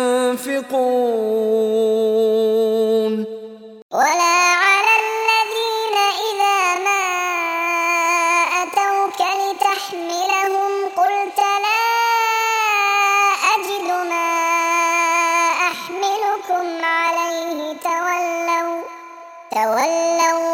ينفقون. ولا على الذين إذا ما أتوك لتحملهم قلت لا أجد ما أحملكم عليه تولوا